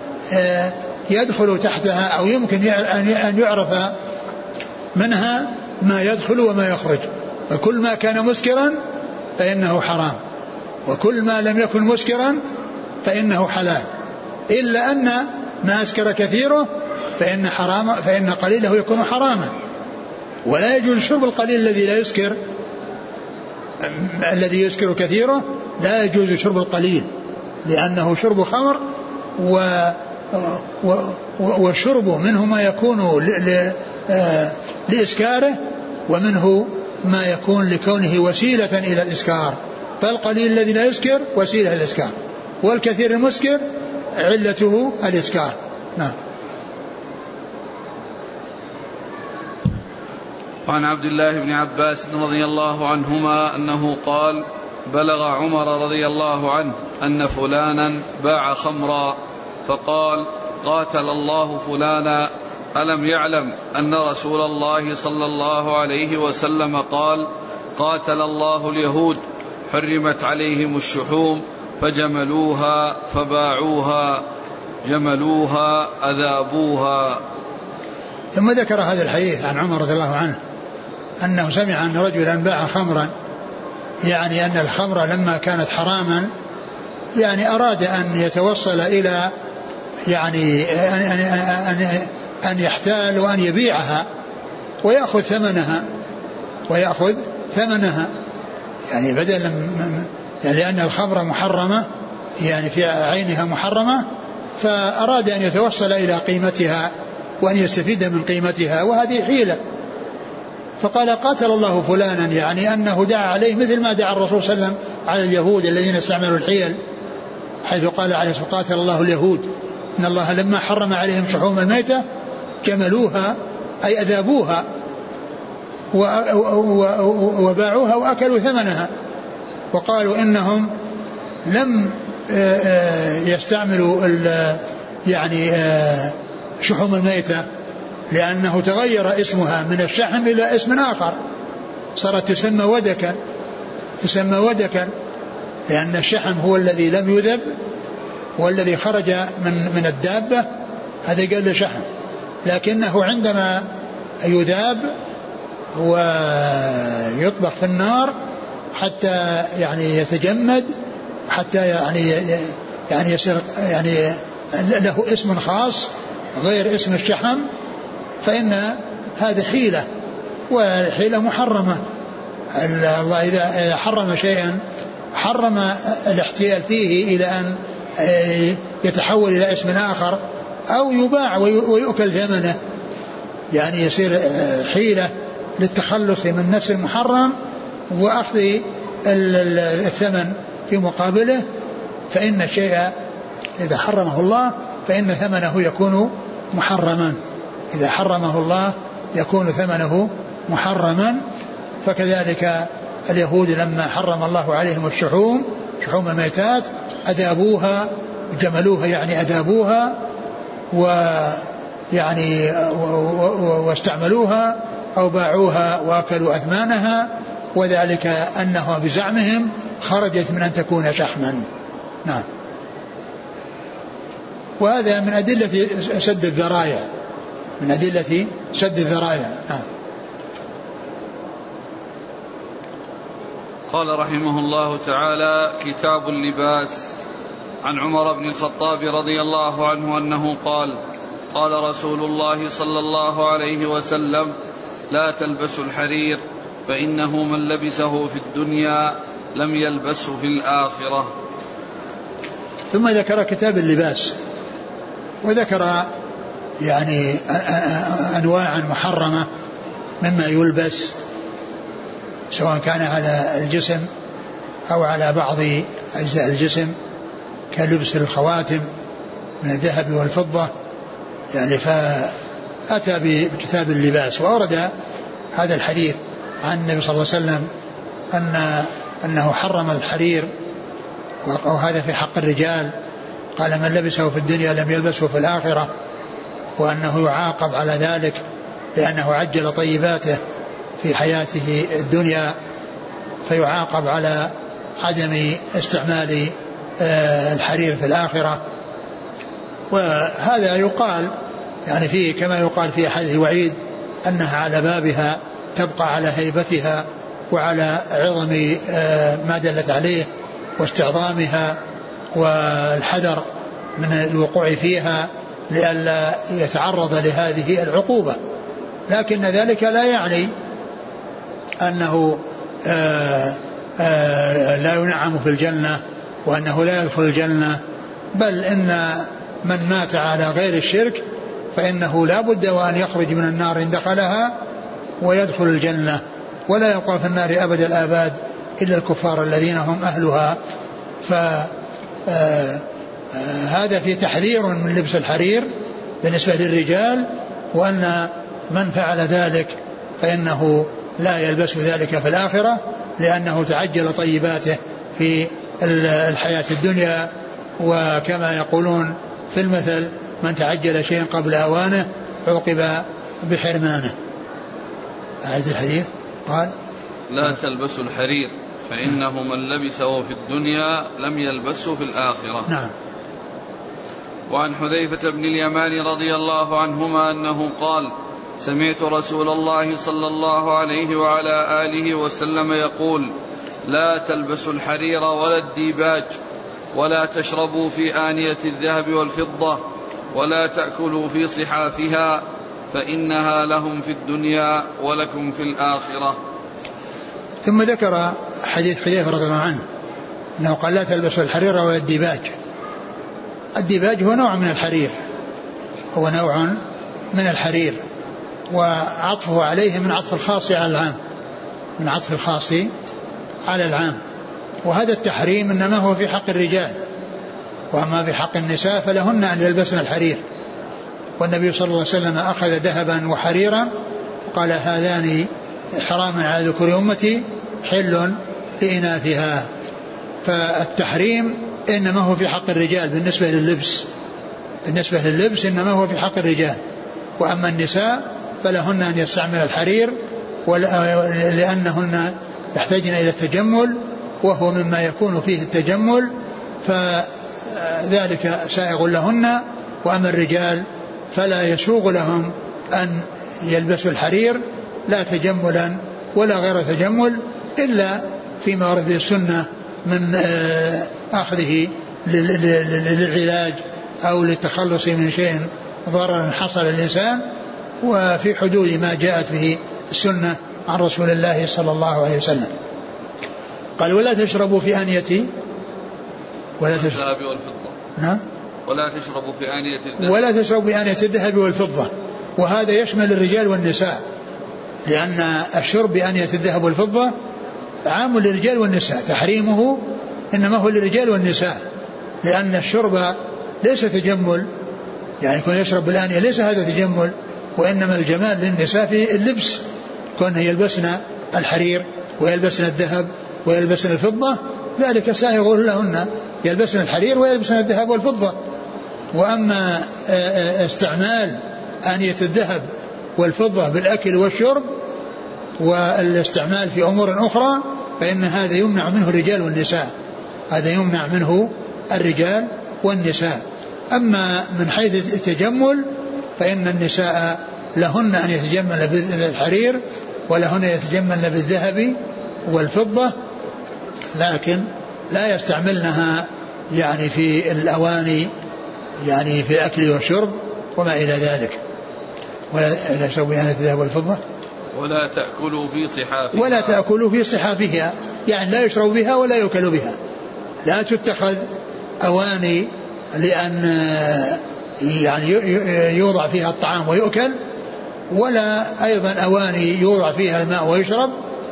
Speaker 2: يدخل تحتها أو يمكن أن يعرف منها ما يدخل وما يخرج. فكل ما كان مسكرا فإنه حرام، وكل ما لم يكن مسكرا فإنه حلال، إلا أن ما أسكر كثيره فإن, حرام فإن قليله يكون حراما. ولا يجوز شرب القليل الذي لا يسكر الذي يسكر كثيره، لا يجوز شرب القليل لأنه شرب خمر، و والشرب منه ما يكون لإسكاره ومنه ما يكون لكونه وسيلة إلى الإسكار. فالقليل الذي لا يسكر وسيلة للإسكار، والكثير المسكر علته الإسكار. نعم.
Speaker 1: وعن عبد الله بن عباس رضي الله عنهما أنه قال بلغ عمر رضي الله عنه أن فلانا باع خمرا فقال قاتل الله فلانا ألم يعلم أن رسول الله صلى الله عليه وسلم قال قاتل الله اليهود حرمت عليهم الشحوم فجملوها فباعوها جملوها أذابوها.
Speaker 2: ثم ذكر هذا الحديث عن عمر رضي الله عنه أنه سمع أن رجلا باع خمرا، يعني أن الخمر لما كانت حراما يعني أراد أن يتوصل إلى يعني أن, أن, أن, أن يحتال وأن يبيعها ويأخذ ثمنها ويأخذ ثمنها يعني بدل يعني لأن الخمر محرمة يعني في عينها محرمة، فأراد أن يتوصل إلى قيمتها وأن يستفيد من قيمتها، وهذه حيلة. فقال قاتل الله فلانا، يعني أنه دعا عليه مثل ما دعا الرسول صلى الله عليه وسلم على اليهود الذين استعملوا الحيل، حيث قال عليه الصلاة والسلام قاتل الله اليهود إن الله لما حرم عليهم شحوم الميتة جملوها أي أذابوها وباعوها وأكلوا ثمنها، وقالوا إنهم لم يستعملوا يعني شحوم الميتة لأنه تغير اسمها من الشحم إلى اسم آخر، صارت تسمى ودكا تسمى ودكا لأن الشحم هو الذي لم يذب والذي خرج من من الدابة، هذا قال له شحم، لكنه عندما يذاب ويطبخ في النار حتى يعني يتجمد حتى يعني يعني يصير يعني له اسم خاص غير اسم الشحم، فإن هذه حيلة وحيلة محرمة. الله إذا حرم شيئا حرم الاحتيال فيه إلى أن يتحول إلى اسم آخر أو يباع ويؤكل ثمنه، يعني يصير حيلة للتخلص من نفس المحرم وأخذ الثمن في مقابله. فإن الشيء إذا حرمه الله فإن ثمنه يكون محرما، إذا حرمه الله يكون ثمنه محرما. فكذلك اليهود لما حرم الله عليهم الشحوم شحوم الميتات أذابوها جملوها يعني أذابوها ويعني واستعملوها أو باعوها وأكلوا أثمانها، وذلك أنها بزعمهم خرجت من أن تكون شحما. نعم. وهذا من أدلة سد الذرائع، من أدلة سد الذرائع. آه.
Speaker 1: قال رحمه الله تعالى: كتاب اللباس. عن عمر بن الخطاب رضي الله عنه أنه قال: قال رسول الله صلى الله عليه وسلم: لا تلبسوا الحرير فإنه من لبسه في الدنيا لم يلبسه في الآخرة.
Speaker 2: ثم ذكر كتاب اللباس، وذكر يعني أنواعا محرمة مما يلبس، سواء كان على الجسم أو على بعض أجزاء الجسم، كلبس الخواتم من الذهب والفضة يعني. فأتى بكتاب اللباس، وأورد هذا الحديث عن النبي صلى الله عليه وسلم أن أنه حرم الحرير، وهذا في حق الرجال. قال: من لبسه في الدنيا لم يلبسه في الآخرة، وأنه يعاقب على ذلك لأنه عجل طيباته في حياته الدنيا، فيعاقب على عدم استعمال الحرير في الآخرة. وهذا يقال يعني فيه كما يقال في حديث الوعيد أنها على بابها تبقى على هيبتها وعلى عظم ما دلت عليه واستعظامها، والحذر من الوقوع فيها لئلا يتعرض لهذه العقوبة. لكن ذلك لا يعني أنه آآ آآ لا ينعم في الجنة وأنه لا يدخل الجنة، بل إن من مات على غير الشرك فإنه لا بد وأن يخرج من النار إن دخلها ويدخل الجنة، ولا يبقى في النار أبد الآباد إلا الكفار الذين هم أهلها. فهذا في تحذير من لبس الحرير بالنسبة للرجال، وأن من فعل ذلك فإنه لا يلبس ذلك في الآخرة، لأنه تعجل طيباته في الحياة الدنيا. وكما يقولون في المثل: من تعجل شيئا قبل أوانه عوقب بحرمانه. أعيد الحديث. قال:
Speaker 1: لا تلبسوا الحرير فإنه من لبسه في الدنيا لم يلبسه في الآخرة.
Speaker 2: نعم.
Speaker 1: وعن حذيفة بن اليمان رضي الله عنهما أنه قال: سمعت رسول الله صلى الله عليه وعلى آله وسلم يقول: لا تلبسوا الحرير ولا الديباج، ولا تشربوا في آنية الذهب والفضة، ولا تأكلوا في صحافها، فإنها لهم في الدنيا ولكم في الآخرة.
Speaker 2: ثم ذكر حديث حذيفة رضي الله عنه أنه قال: لا تلبسوا الحرير ولا الديباج. الديباج هو نوع من الحرير، هو نوع من الحرير، وعطفه عليه من عطف الخاص على العام، من عطف الخاص على العام. وهذا التحريم إنما هو في حق الرجال، وأما في حق النساء فلهن أن يلبسن الحرير. والنبي صلى الله عليه وسلم أخذ ذهبا وحريرا قال: هذان حرام على ذكور أمتي حل لإناثها. فالتحريم إنما هو في حق الرجال بالنسبة لللبس، بالنسبة لللبس إنما هو في حق الرجال. وأما النساء فلهن أن يستعمل الحرير، لأنهن يحتاجن إلى التجمل، وهو مما يكون فيه التجمل، فذلك سائغ لهن. وأما الرجال فلا يسوغ لهم أن يلبسوا الحرير لا تجملا ولا غير تجمل، إلا فيما ورد به السنة من أخذه للعلاج أو للتخلص من شيء ضرر حصل للإنسان، وفي حدود ما جاءت به السنة عن رسول الله صلى الله عليه وسلم. قال: ولا تشربوا في آنية ولا
Speaker 1: الذهب والفضة.
Speaker 2: نعم.
Speaker 1: ولا تشربوا في آنية الذهب
Speaker 2: ولا تشربوا في آنية الذهب والفضة. وهذا يشمل الرجال والنساء، لأن الشرب بآنية الذهب والفضة عام للرجال والنساء، تحريمه إنما هو للرجال والنساء، لأن الشرب ليس تجمل، يعني يكون يشرب بالآنية ليس هذا تجمل، وإنما الجمال للنساء في اللبس، كون يلبسن الحرير ويلبسن الذهب ويلبسن الفضة، ذلك سائغ لهن، يلبسن الحرير ويلبسن الذهب والفضة. وأما استعمال آنية الذهب والفضة بالأكل والشرب والاستعمال في أمور أخرى فإن هذا يمنع منه الرجال والنساء، هذا يمنع منه الرجال والنساء. أما من حيث التجمل فإن النساء لهن أن يتجملن بالحرير ولهن يتجملن بالذهب والفضة، لكن لا يستعملنها يعني في الأواني يعني في الأكل والشرب وما إلى ذلك. ولا يشرب بها الذهب والفضة
Speaker 1: ولا تأكلوا في صحافها
Speaker 2: ولا تأكلوا في صحافها، يعني لا يشرب بها ولا يؤكل بها. لا تتخذ أواني لأن يعني يوضع فيها الطعام ويؤكل، ولا أيضا أواني يوضع فيها الماء ويشرب،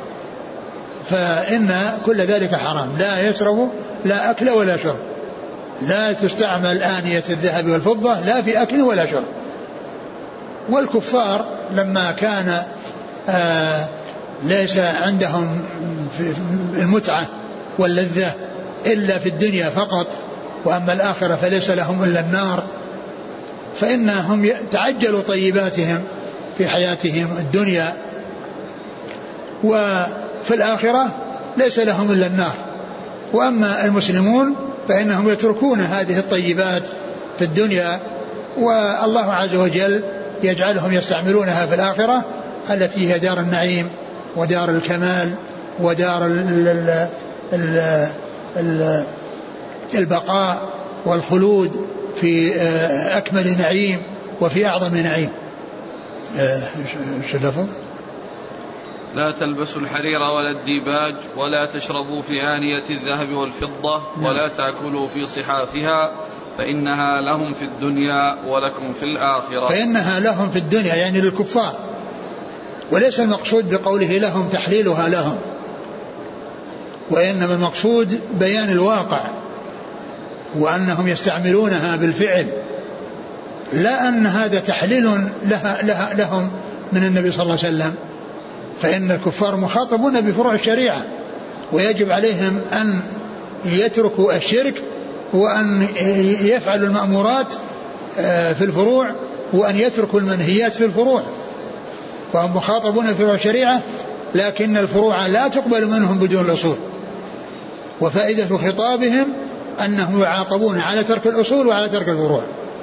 Speaker 2: فإن كل ذلك حرام. لا يشرب لا أكل ولا شرب. لا تستعمل آنية الذهب والفضة لا في أكل ولا شرب. والكفار لما كان آه ليس عندهم المتعة واللذة إلا في الدنيا فقط، وأما الآخرة فليس لهم إلا النار، فإنهم تعجلوا طيباتهم في حياتهم الدنيا، وفي الآخرة ليس لهم إلا النار. وأما المسلمون فإنهم يتركون هذه الطيبات في الدنيا، والله عز وجل يجعلهم يستعملونها في الآخرة التي هي دار النعيم ودار الكمال ودار ال ال ال ال البقاء والخلود في أكمل نعيم وفي أعظم نعيم. شو اللفظ؟
Speaker 1: لا تلبسوا الحرير ولا الديباج ولا تشربوا في آنية الذهب والفضة ولا تأكلوا في صحافها فإنها لهم في الدنيا ولكم في الآخرة.
Speaker 2: فإنها لهم في الدنيا يعني للكفار، وليس المقصود بقوله لهم تحليلها لهم، وإنما المقصود بيان الواقع وأنهم يستعملونها بالفعل، لا أن هذا تحليل لها لها لهم من النبي صلى الله عليه وسلم. فإن الكفار مخاطبون بفروع الشريعة، ويجب عليهم أن يتركوا الشرك وأن يفعلوا المأمورات في الفروع وأن يتركوا المنهيات في الفروع. فهم مخاطبون بفروع الشريعة، لكن الفروع لا تقبل منهم بدون الأصول. وفائدة خطابهم أنهم يعاقبون على ترك الأصول وعلى ترك الفروع،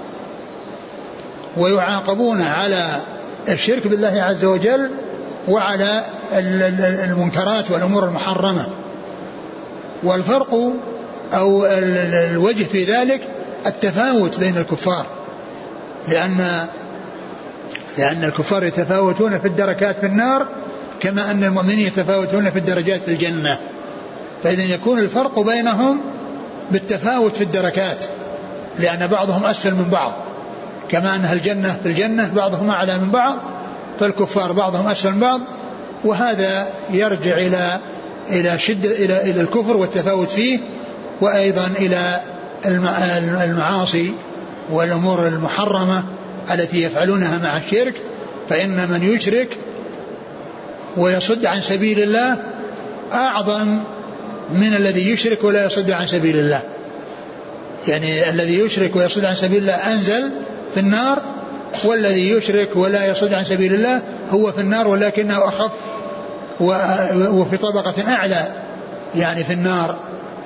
Speaker 2: ويعاقبون على الشرك بالله عز وجل وعلى المنكرات والأمور المحرمة. والفرق أو الوجه في ذلك التفاوت بين الكفار، لأن لأن الكفار يتفاوتون في الدركات في النار كما أن المؤمنين يتفاوتون في الدرجات في الجنة. فإذا يكون الفرق بينهم بالتفاوت في الدركات، لأن بعضهم أسفل من بعض، كما أن الجنة في الجنة بعضهم أعلى من بعض، فالكفار بعضهم أسفل من بعض. وهذا يرجع إلى إلى شدة إلى إلى الكفر والتفاوت فيه، وأيضا إلى المعاصي والأمور المحرمة التي يفعلونها مع الشرك. فإن من يشرك ويصد عن سبيل الله أعظم من الذي يشرك ولا يصد عن سبيل الله. يعني الذي يشرك ويصد عن سبيل الله أنزل في النار، والذي يشرك ولا يصد عن سبيل الله هو في النار ولكنه أخف وفي طبقة أعلى يعني في النار.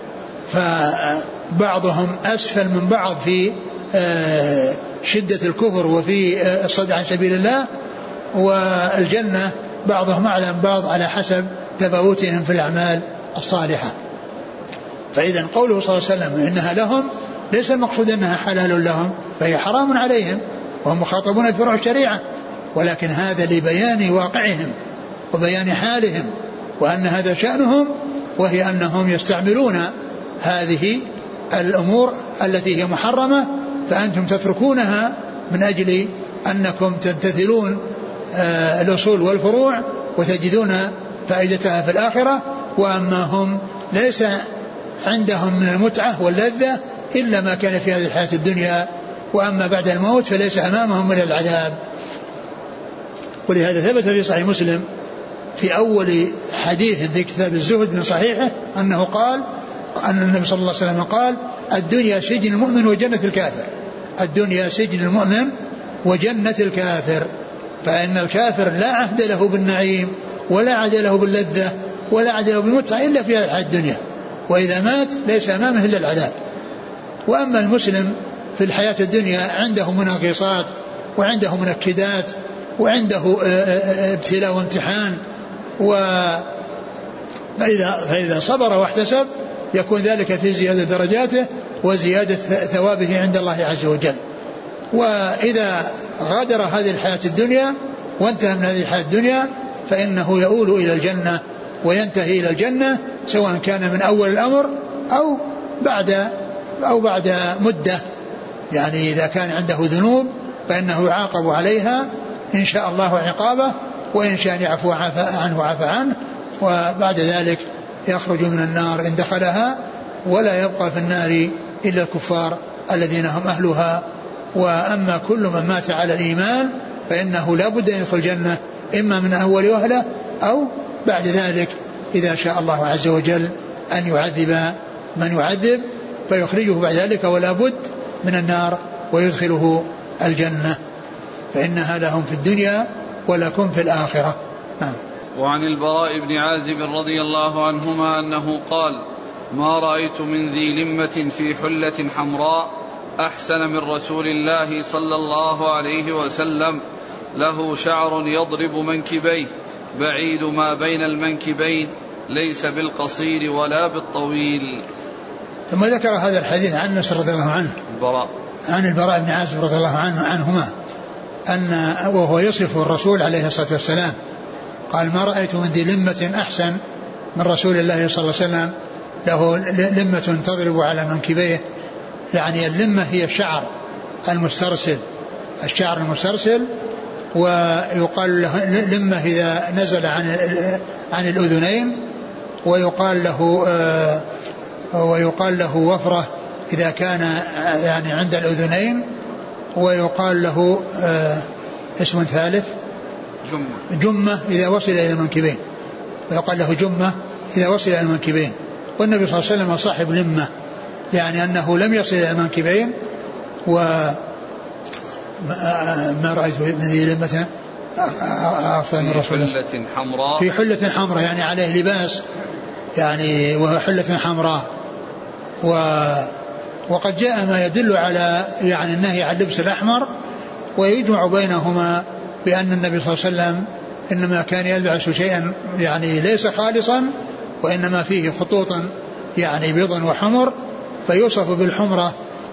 Speaker 2: فبعضهم أسفل من بعض في شدة الكفر وفي الصد عن سبيل الله، والجنة بعضهم أعلى من بعض على حسب تفاوتهم في الأعمال الصالحة. فإذا قوله صلى الله عليه وسلم إنها لهم ليس المقصود أنها حلال لهم، فهي حرام عليهم وهم مخاطبون بفروع الشريعة، ولكن هذا لبيان واقعهم وبيان حالهم، وأن هذا شأنهم، وهي أنهم يستعملون هذه الأمور التي هي محرمة، فأنتم تتركونها من أجل أنكم تمتثلون الأصول والفروع وتجدون فائدتها في الآخرة. وأما هم ليس عندهم من المتعة واللذة إلا ما كان في هذه الحياة الدنيا، وأما بعد الموت فليس أمامهم من العذاب. ولهذا ثبت في صحيح مسلم في أول حديث في كتاب الزهد من صحيحه أنه قال أن النبي صلى الله عليه وسلم قال: الدنيا سجن المؤمن وجنة الكافر. الدنيا سجن المؤمن وجنة الكافر. فإن الكافر لا عهد له بالنعيم ولا عهد له باللذة ولا عهد له بالمتعة إلا في الحياة الدنيا، وإذا مات ليس أمامه إلا العذاب. وأما المسلم في الحياة الدنيا عنده مناقصات وعنده منكدات وعنده ابتلاء وامتحان، فإذا, فإذا صبر واحتسب يكون ذلك في زيادة درجاته وزيادة ثوابه عند الله عز وجل. وإذا غادر هذه الحياة الدنيا وانتهى من هذه الحياة الدنيا فإنه يؤول إلى الجنة وينتهي إلى الجنة، سواء كان من أول الأمر أو بعد أو بعد مدة. يعني إذا كان عنده ذنوب فإنه يعاقب عليها إن شاء الله عقابه، وإن شاء يعفو عنه عفى عنه، وبعد ذلك يخرج من النار إن دخلها، ولا يبقى في النار إلا الكفار الذين هم أهلها. وأما كل من مات على الإيمان فإنه لا بد أن يدخل الجنة، إما من أول وهلة أو بعد ذلك إذا شاء الله عز وجل أن يعذب من يعذب فيخرجه بعد ذلك، ولا بد من النار ويدخله الجنة، فإنها لهم في الدنيا ولكم في الآخرة. نعم.
Speaker 1: وعن البراء بن عازب رضي الله عنهما أنه قال: ما رأيت من ذي لمة في حلة حمراء أحسن من رسول الله صلى الله عليه وسلم، له شعر يضرب منكبيه بعيد ما بين المنكبين، ليس بالقصير ولا بالطويل.
Speaker 2: ثم ذكر هذا الحديث عن أنس رضي الله عنه
Speaker 1: البراء
Speaker 2: عن البراء بن عازب رضي الله عنه عنهما أن وهو يصف الرسول عليه الصلاة والسلام قال: ما رأيت من ذي لمة أحسن من رسول الله صلى الله عليه وسلم، له لمة تضرب على منكبيه. يعني اللمة هي الشعر المسترسل، الشعر المسترسل، ويقال له لمة إذا نزل عن عن الأذنين، ويقال له آه ويقال له وفرة إذا كان يعني عند الأذنين، ويقال له آه اسم ثالث
Speaker 1: جمة.
Speaker 2: جمة إذا وصل إلى المنكبين، ويقال له جمة إذا وصل إلى المنكبين. والنبي صلى الله عليه وسلم صاحب لمة، يعني أنه لم يصل إلى المنكبين. وما رأيت من ذي لمة أفضل من رسول الله
Speaker 1: في حلة حمراء،
Speaker 2: في حلة حمراء يعني عليه لباس، يعني وهو حلة حمراء. و وقد جاء ما يدل على يعني النهي عن اللبس الأحمر، ويجمع بينهما بأن النبي صلى الله عليه وسلم إنما كان يلبس شيئا يعني ليس خالصا، وإنما فيه خطوط يعني بيض وحمر، فيوصف بالحمرة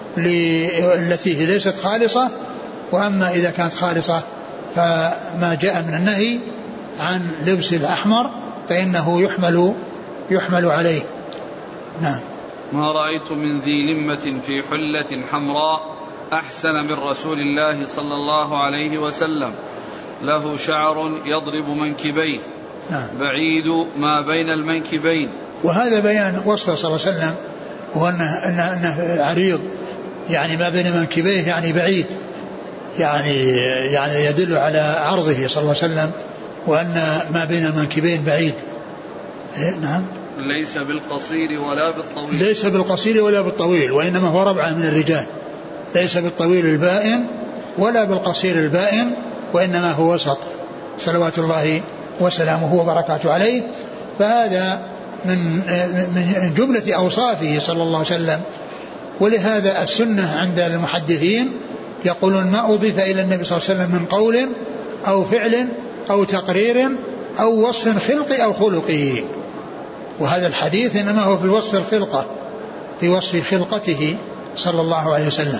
Speaker 2: التي ليست خالصة. وأما إذا كانت خالصة فما جاء من النهي عن لبس الأحمر فإنه يحمل يحمل عليه. نعم.
Speaker 1: ما رأيت من ذي لمة في حلة حمراء أحسن من رسول الله صلى الله عليه وسلم، له شعر يضرب منكبيه.
Speaker 2: نعم.
Speaker 1: بعيد ما بين المنكبين.
Speaker 2: وهذا بيان وصفه صلى الله عليه وسلم، وأنه أنه أنه عريض، يعني ما بين منكبيه يعني بعيد، يعني يعني يدل على عرضه صلى الله عليه وسلم، وأن ما بين المنكبين بعيد. نعم.
Speaker 1: ليس بالقصير ولا بالطويل،
Speaker 2: ليس بالقصير ولا بالطويل، وإنما هو ربعة من الرجال، ليس بالطويل البائن ولا بالقصير البائن، وإنما هو وسط صلوات الله وسلامه وبركاته عليه. فهذا من من جملة أوصافه صلى الله عليه وسلم. ولهذا السنة عند المحدثين يقولون ما أضيف إلى النبي صلى الله عليه وسلم من قول أو فعل أو تقرير أو وصف خلقي أو خلقي. وهذا الحديث إنما هو في وصف الخلقة، في وصف خلقته صلى الله عليه وسلم.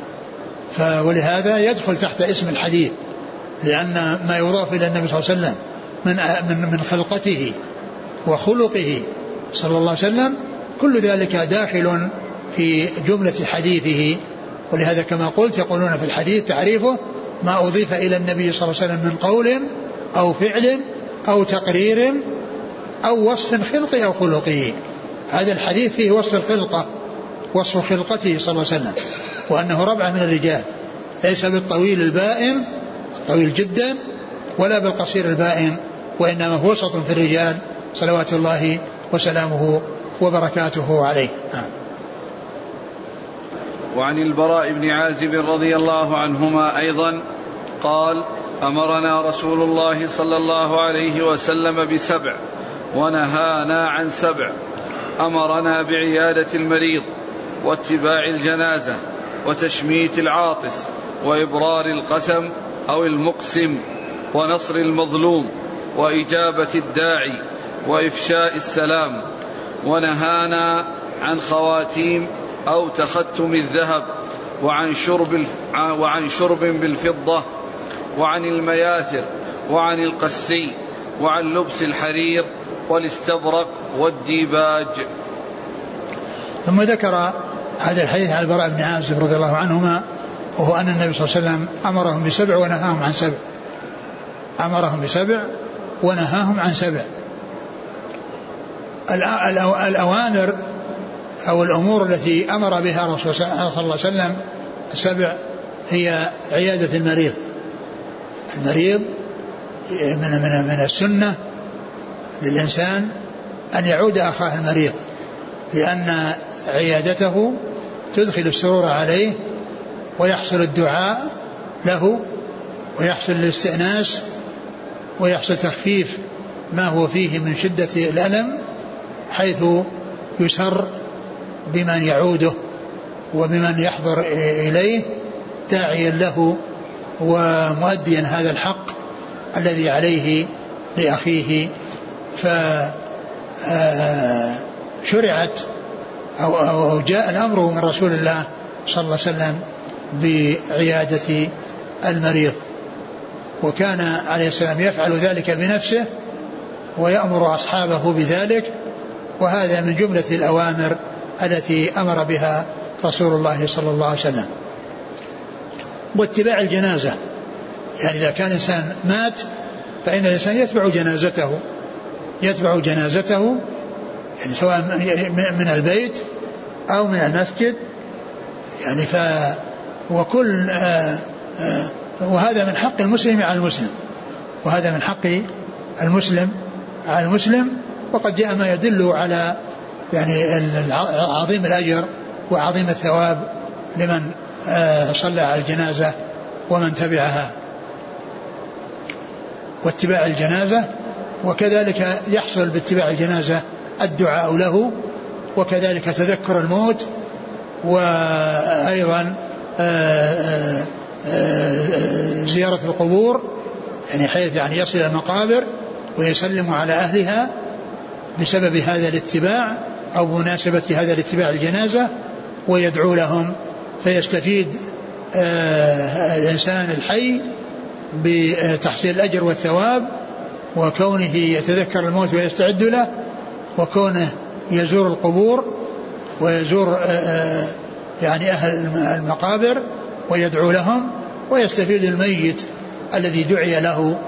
Speaker 2: ولهذا يدخل تحت اسم الحديث، لأن ما يضاف إلى النبي صلى الله عليه وسلم من من من خلقته وخلقه صلى الله عليه وسلم كل ذلك داخل في جملة حديثه. ولهذا كما قلت يقولون في الحديث تعريفه ما أضيف إلى النبي صلى الله عليه وسلم من قول أو فعل أو تقرير أو وصف خلقي أو خلقي. هذا الحديث فيه وصف الخلقة، وصف خلقته صلى الله عليه وسلم، وأنه ربعة من الرجال، ليس بالطويل البائن طويل جدا ولا بالقصير البائن، وإنما هو وسط في الرجال صلوات الله وسلامه وبركاته عليه.
Speaker 1: وعن البراء بن عازب رضي الله عنهما أيضا قال: أمرنا رسول الله صلى الله عليه وسلم بسبع ونهانا عن سبع. أمرنا بعيادة المريض واتباع الجنازة وتشميت العاطس وإبرار القسم أو المقسم ونصر المظلوم وإجابة الداعي وإفشاء السلام، ونهانا عن خواتيم أو تختم الذهب، وعن شرب, وعن شرب بالفضة، وعن المياثر، وعن القسي، وعن لبس الحرير والاستبرق والديباج.
Speaker 2: ثم ذكر هذا الحديث عن البراء بن عازب رضي الله عنهما، وهو أن النبي صلى الله عليه وسلم أمرهم بسبع ونهاهم عن سبع، أمرهم بسبع ونهاهم عن سبع. الأوامر أو الأمور التي أمر بها رسول الله صلى الله عليه وسلم السبع هي عيادة المريض. المريض من, من, من السنة للإنسان أن يعود أخاه المريض، لأن عيادته تدخل السرور عليه، ويحصل الدعاء له، ويحصل الاستئناس، ويحصل تخفيف ما هو فيه من شدة الألم، حيث يسر بمن يعوده وبمن يحضر إليه، داعيا له ومؤديا هذا الحق الذي عليه لأخيه. فشرعت أو جاء الأمر من رسول الله صلى الله عليه وسلم بعيادة المريض، وكان عليه السلام يفعل ذلك بنفسه ويأمر أصحابه بذلك، وهذا من جملة الأوامر التي أمر بها رسول الله صلى الله عليه وسلم. واتباع الجنازة، يعني إذا كان إنسان مات فإن الإنسان يتبع جنازته يتبع جنازته يعني سواء من البيت أو من المسجد، يعني ف وكل آآ آآ وهذا من حق المسلم على المسلم وهذا من حق المسلم على المسلم وقد جاء ما يدل على يعني عظيم الأجر وعظيم الثواب لمن صلى على الجنازة ومن تبعها. واتباع الجنازة، وكذلك يحصل باتباع الجنازة الدعاء له، وكذلك تذكر الموت، وأيضا زيارة القبور، يعني حيث يعني يصل المقابر ويسلم على أهلها بسبب هذا الاتباع أو مناسبة هذا الاتباع الجنازة، ويدعو لهم، فيستفيد الإنسان الحي بتحصيل الأجر والثواب، وكونه يتذكر الموت ويستعد له، وكونه يزور القبور ويزور يعني أهل المقابر ويدعو لهم، ويستفيد الميت الذي دعي له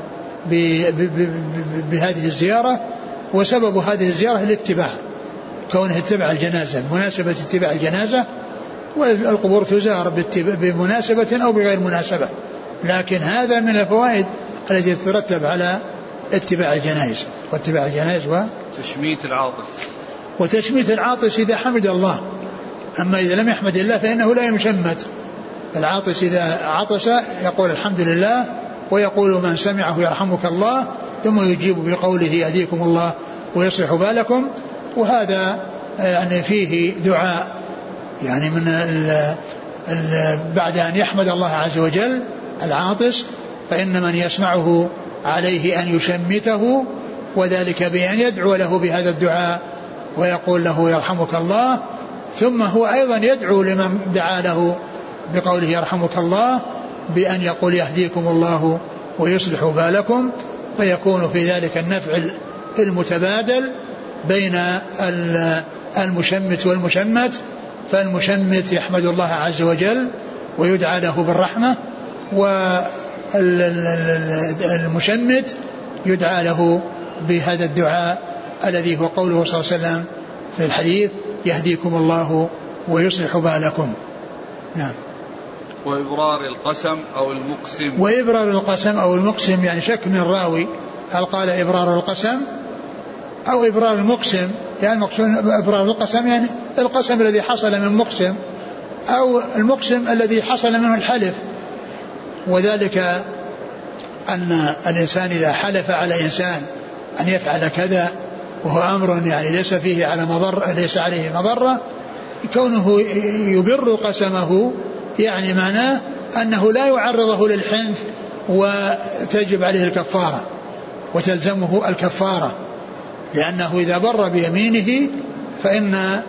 Speaker 2: بهذه الزيارة. وسبب هذه الزيارة الاتباع، كونه اتبع الجنازة، مناسبة اتباع الجنازة، والقبور تزار بمناسبة أو بغير مناسبة، لكن هذا من الفوائد التي تترتب على اتباع الجنائز. واتباع الجنائز
Speaker 1: وتشميت العاطس
Speaker 2: وتشميت العاطس إذا حمد الله، أما إذا لم يحمد الله فإنه لا يشمت. العاطس إذا عطس يقول الحمد لله، ويقول من سمعه يرحمك الله، ثم يجيب بقوله يهديكم الله ويصلح بالكم. وهذا يعني فيه دعاء، يعني من ال ال بعد أن يحمد الله عز وجل العاطس، فإن من يسمعه عليه أن يشمته، وذلك بأن يدعو له بهذا الدعاء ويقول له يرحمك الله، ثم هو أيضا يدعو لمن دعا له بقوله يرحمك الله بأن يقول يهديكم الله ويصلح بالكم، فيكون في ذلك النفع المتبادل بين المشمت والمشمت. فالمشمت يحمد الله عز وجل ويدعى له بالرحمة، والمشمت يدعى له بهذا الدعاء الذي هو قوله صلى الله عليه وسلم في الحديث يهديكم الله ويصلح بالكم. نعم.
Speaker 1: وإبرار القسم أو المقسم
Speaker 2: وإبرار القسم أو المقسم، يعني شك من الراوي هل قال إبرار القسم أو إبرار المقسم، يعني مقصود إبرار القسم يعني القسم الذي حصل من مقسم، أو المقسم الذي حصل منه الحلف. وذلك أن الإنسان إذا حلف على إنسان أن يفعل كذا وهو أمر يعني ليس فيه على مضر ليس عليه مضرة، كونه يبر قسمه يعني معناه أنه لا يعرضه للحنث وتجب عليه الكفارة وتلزمه الكفارة، لأنه إذا بر بيمينه فإن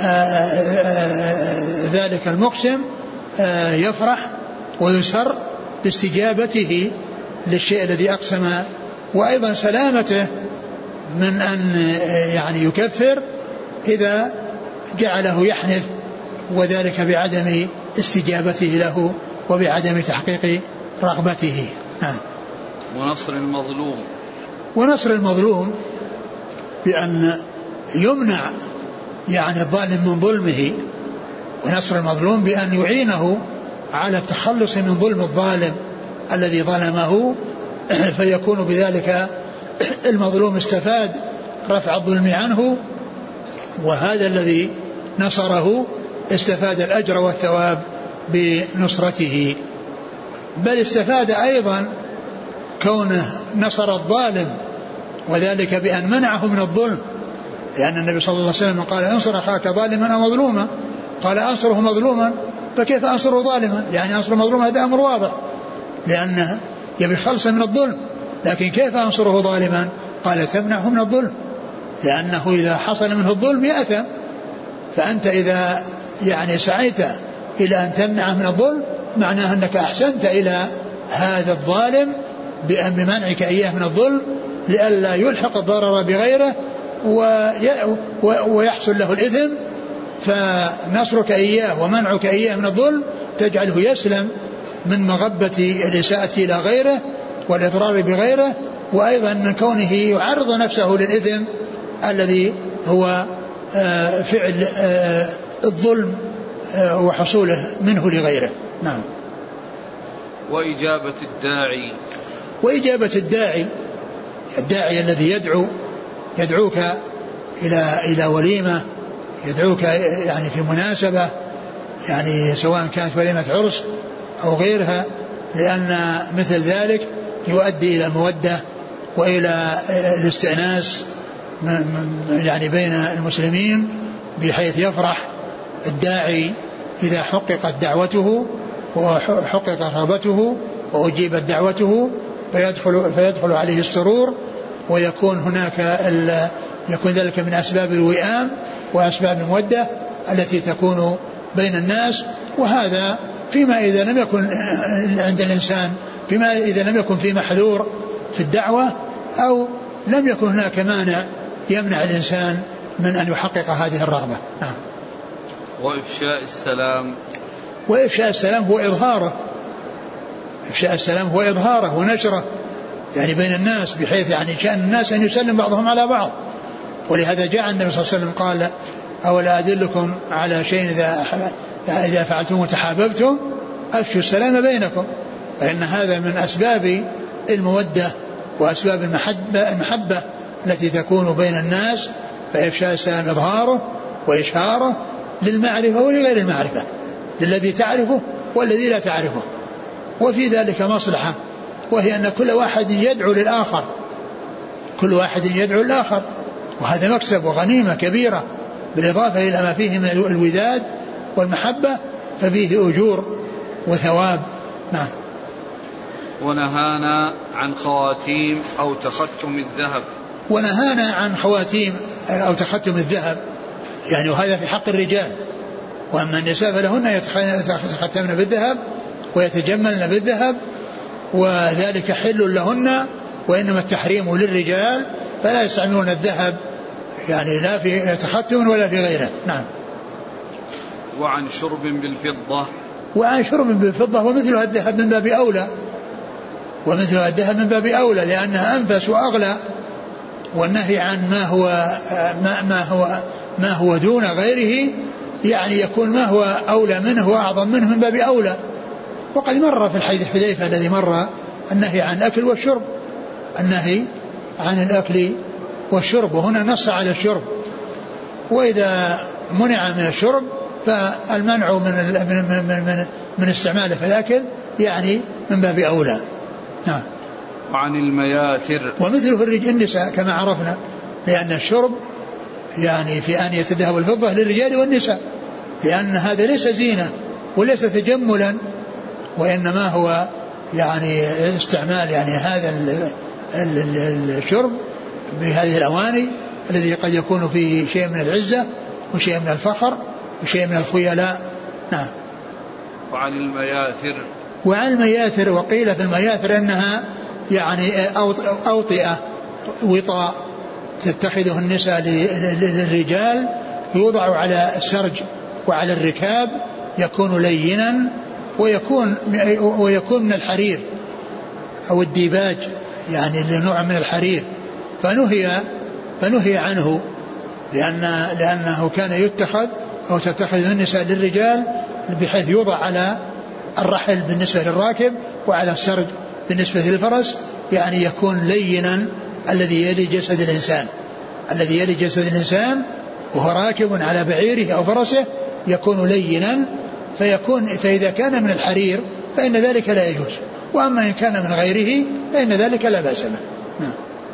Speaker 2: ذلك المقسم يفرح ويسر باستجابته للشيء الذي أقسم، وأيضا سلامته من أن يعني يكفر إذا جعله يحنث، وذلك بعدم استجابته له وبعدم تحقيق رغبته. نعم.
Speaker 1: ونصر المظلوم
Speaker 2: ونصر المظلوم بأن يمنع يعني الظالم من ظلمه، ونصر المظلوم بأن يعينه على التخلص من ظلم الظالم الذي ظلمه، فيكون بذلك المظلوم استفاد رفع الظلم عنه، وهذا الذي نصره استفاد الأجر والثواب بنصرته. بل استفاد أيضا كونه نصر الظالم، وذلك بأن منعه من الظلم، لأن النبي صلى الله عليه وسلم قال انصر أخاك ظالما أو مظلوما، قال أنصره مظلوما فكيف أنصره ظالما؟ يعني أنصر مظلوما هذا أمر واضح لأنه يبي خلصا من الظلم، لكن كيف أنصره ظالما؟ قال تمنعه من الظلم، لأنه إذا حصل منه الظلم يأثم، فأنت إذا يعني سعيت إلى أن تمنعه من الظلم معناه أنك أحسنت إلى هذا الظالم بمنعك إياه من الظلم لئلا يلحق الضرر بغيره ويحصل له الإثم، فنصرك إياه ومنعك إياه من الظلم تجعله يسلم من مغبة الإساءة إلى غيره والإضرار بغيره، وأيضا من كونه يعرض نفسه للإثم الذي هو فعل الظلم وحصوله منه لغيره. نعم.
Speaker 1: وإجابة الداعي
Speaker 2: وإجابة الداعي الداعي الذي يدعو يدعوك إلى إلى وليمة، يدعوك يعني في مناسبة، يعني سواء كانت وليمة عرس أو غيرها، لأن مثل ذلك يؤدي إلى المودة وإلى الاستئناس يعني بين المسلمين، بحيث يفرح الداعي إذا حققت دعوته وحقق رغبته وأجيبت دعوته، فيدخل, فيدخل عليه السرور، ويكون هناك يكون ذلك من أسباب الوئام وأسباب المودة التي تكون بين الناس. وهذا فيما إذا لم يكن عند الإنسان، فيما إذا لم يكن في محذور في الدعوة أو لم يكن هناك مانع يمنع الإنسان من أن يحقق هذه الرغبة. نعم.
Speaker 1: وإفشاء السلام
Speaker 2: وإفشاء السلام هو إظهاره إفشاء السلام هو إظهاره ونشره يعني بين الناس، بحيث يعني شأن الناس أن يسلم بعضهم على بعض. ولهذا جاء النبي صلى الله عليه وسلم قال أولا أدلكم على شيء إذا إذا فعلتم تحاببتم أفشوا السلام بينكم، فإن هذا من أسباب المودة وأسباب المحبة, المحبة التي تكون بين الناس. فإفشاء السلام إظهاره وإشهاره للمعرفة ولغير المعرفة، للذي تعرفه والذي لا تعرفه. وفي ذلك مصلحة، وهي أن كل واحد يدعو للآخر كل واحد يدعو للآخر وهذا مكسب وغنيمة كبيرة، بالإضافة إلى ما فيه من الوداد والمحبة ففيه أجور وثواب. نعم.
Speaker 1: ونهانا عن خواتيم أو تختم الذهب
Speaker 2: ونهانا عن خواتيم أو تختم الذهب، يعني وهذا في حق الرجال. وأما النساء فلهن يتختمن بالذهب ويتجملن بالذهب، وذلك حل لهن، وإنما التحريم للرجال، فلا يستعملون الذهب يعني لا في تختم ولا في غيره. نعم.
Speaker 1: وعن شرب بالفضة
Speaker 2: وعن شرب بالفضة ومثلها الذهب من باب أولى ومثلها الذهب من باب أولى لأنها أنفس وأغلى، والنهي عن ما هو ما, ما هو ما هو دون غيره يعني يكون ما هو أولى منه وأعظم منه من باب أولى. وقد مر في الحديث حذيفة الذي مر النهي عن الأكل والشرب النهي عن الأكل والشرب، وهنا نص على الشرب، وإذا منع من الشرب فالمنع من من من, من, من استعماله في الأكل يعني من باب أولى. نعم.
Speaker 1: وعن المياثر
Speaker 2: ومثله الرجال النساء كما عرفنا، لأن الشرب يعني في آنية الذهب والفضة للرجال والنساء، لأن هذا ليس زينة وليس تجملا، وإنما هو يعني استعمال يعني هذا الشرب بهذه الأواني الذي قد يكون فيه شيء من العزة وشيء من الفخر وشيء من الخيلاء. نعم.
Speaker 1: وعن المياثر
Speaker 2: وعن المياثر وقيل في المياثر أنها يعني أوطئة وطاء تتخذه النساء للرجال يوضع على السرج وعلى الركاب يكون لينا ويكون ويكون من الحرير أو الديباج يعني لنوع من الحرير فنهي فنهي عنه لأن لأنه كان يتخذ أو تتخذ النساء للرجال بحيث يوضع على الرحل بالنسبة للراكب وعلى السرج بالنسبة للفرس يعني يكون لينا الذي يلي جسد الإنسان الذي يلي جسد الإنسان وهو راكب على بعيره أو فرسه يكون لينا فيكون فإذا كان من الحرير فإن ذلك لا يجوز وأما إن كان من غيره فإن ذلك لا بأس به.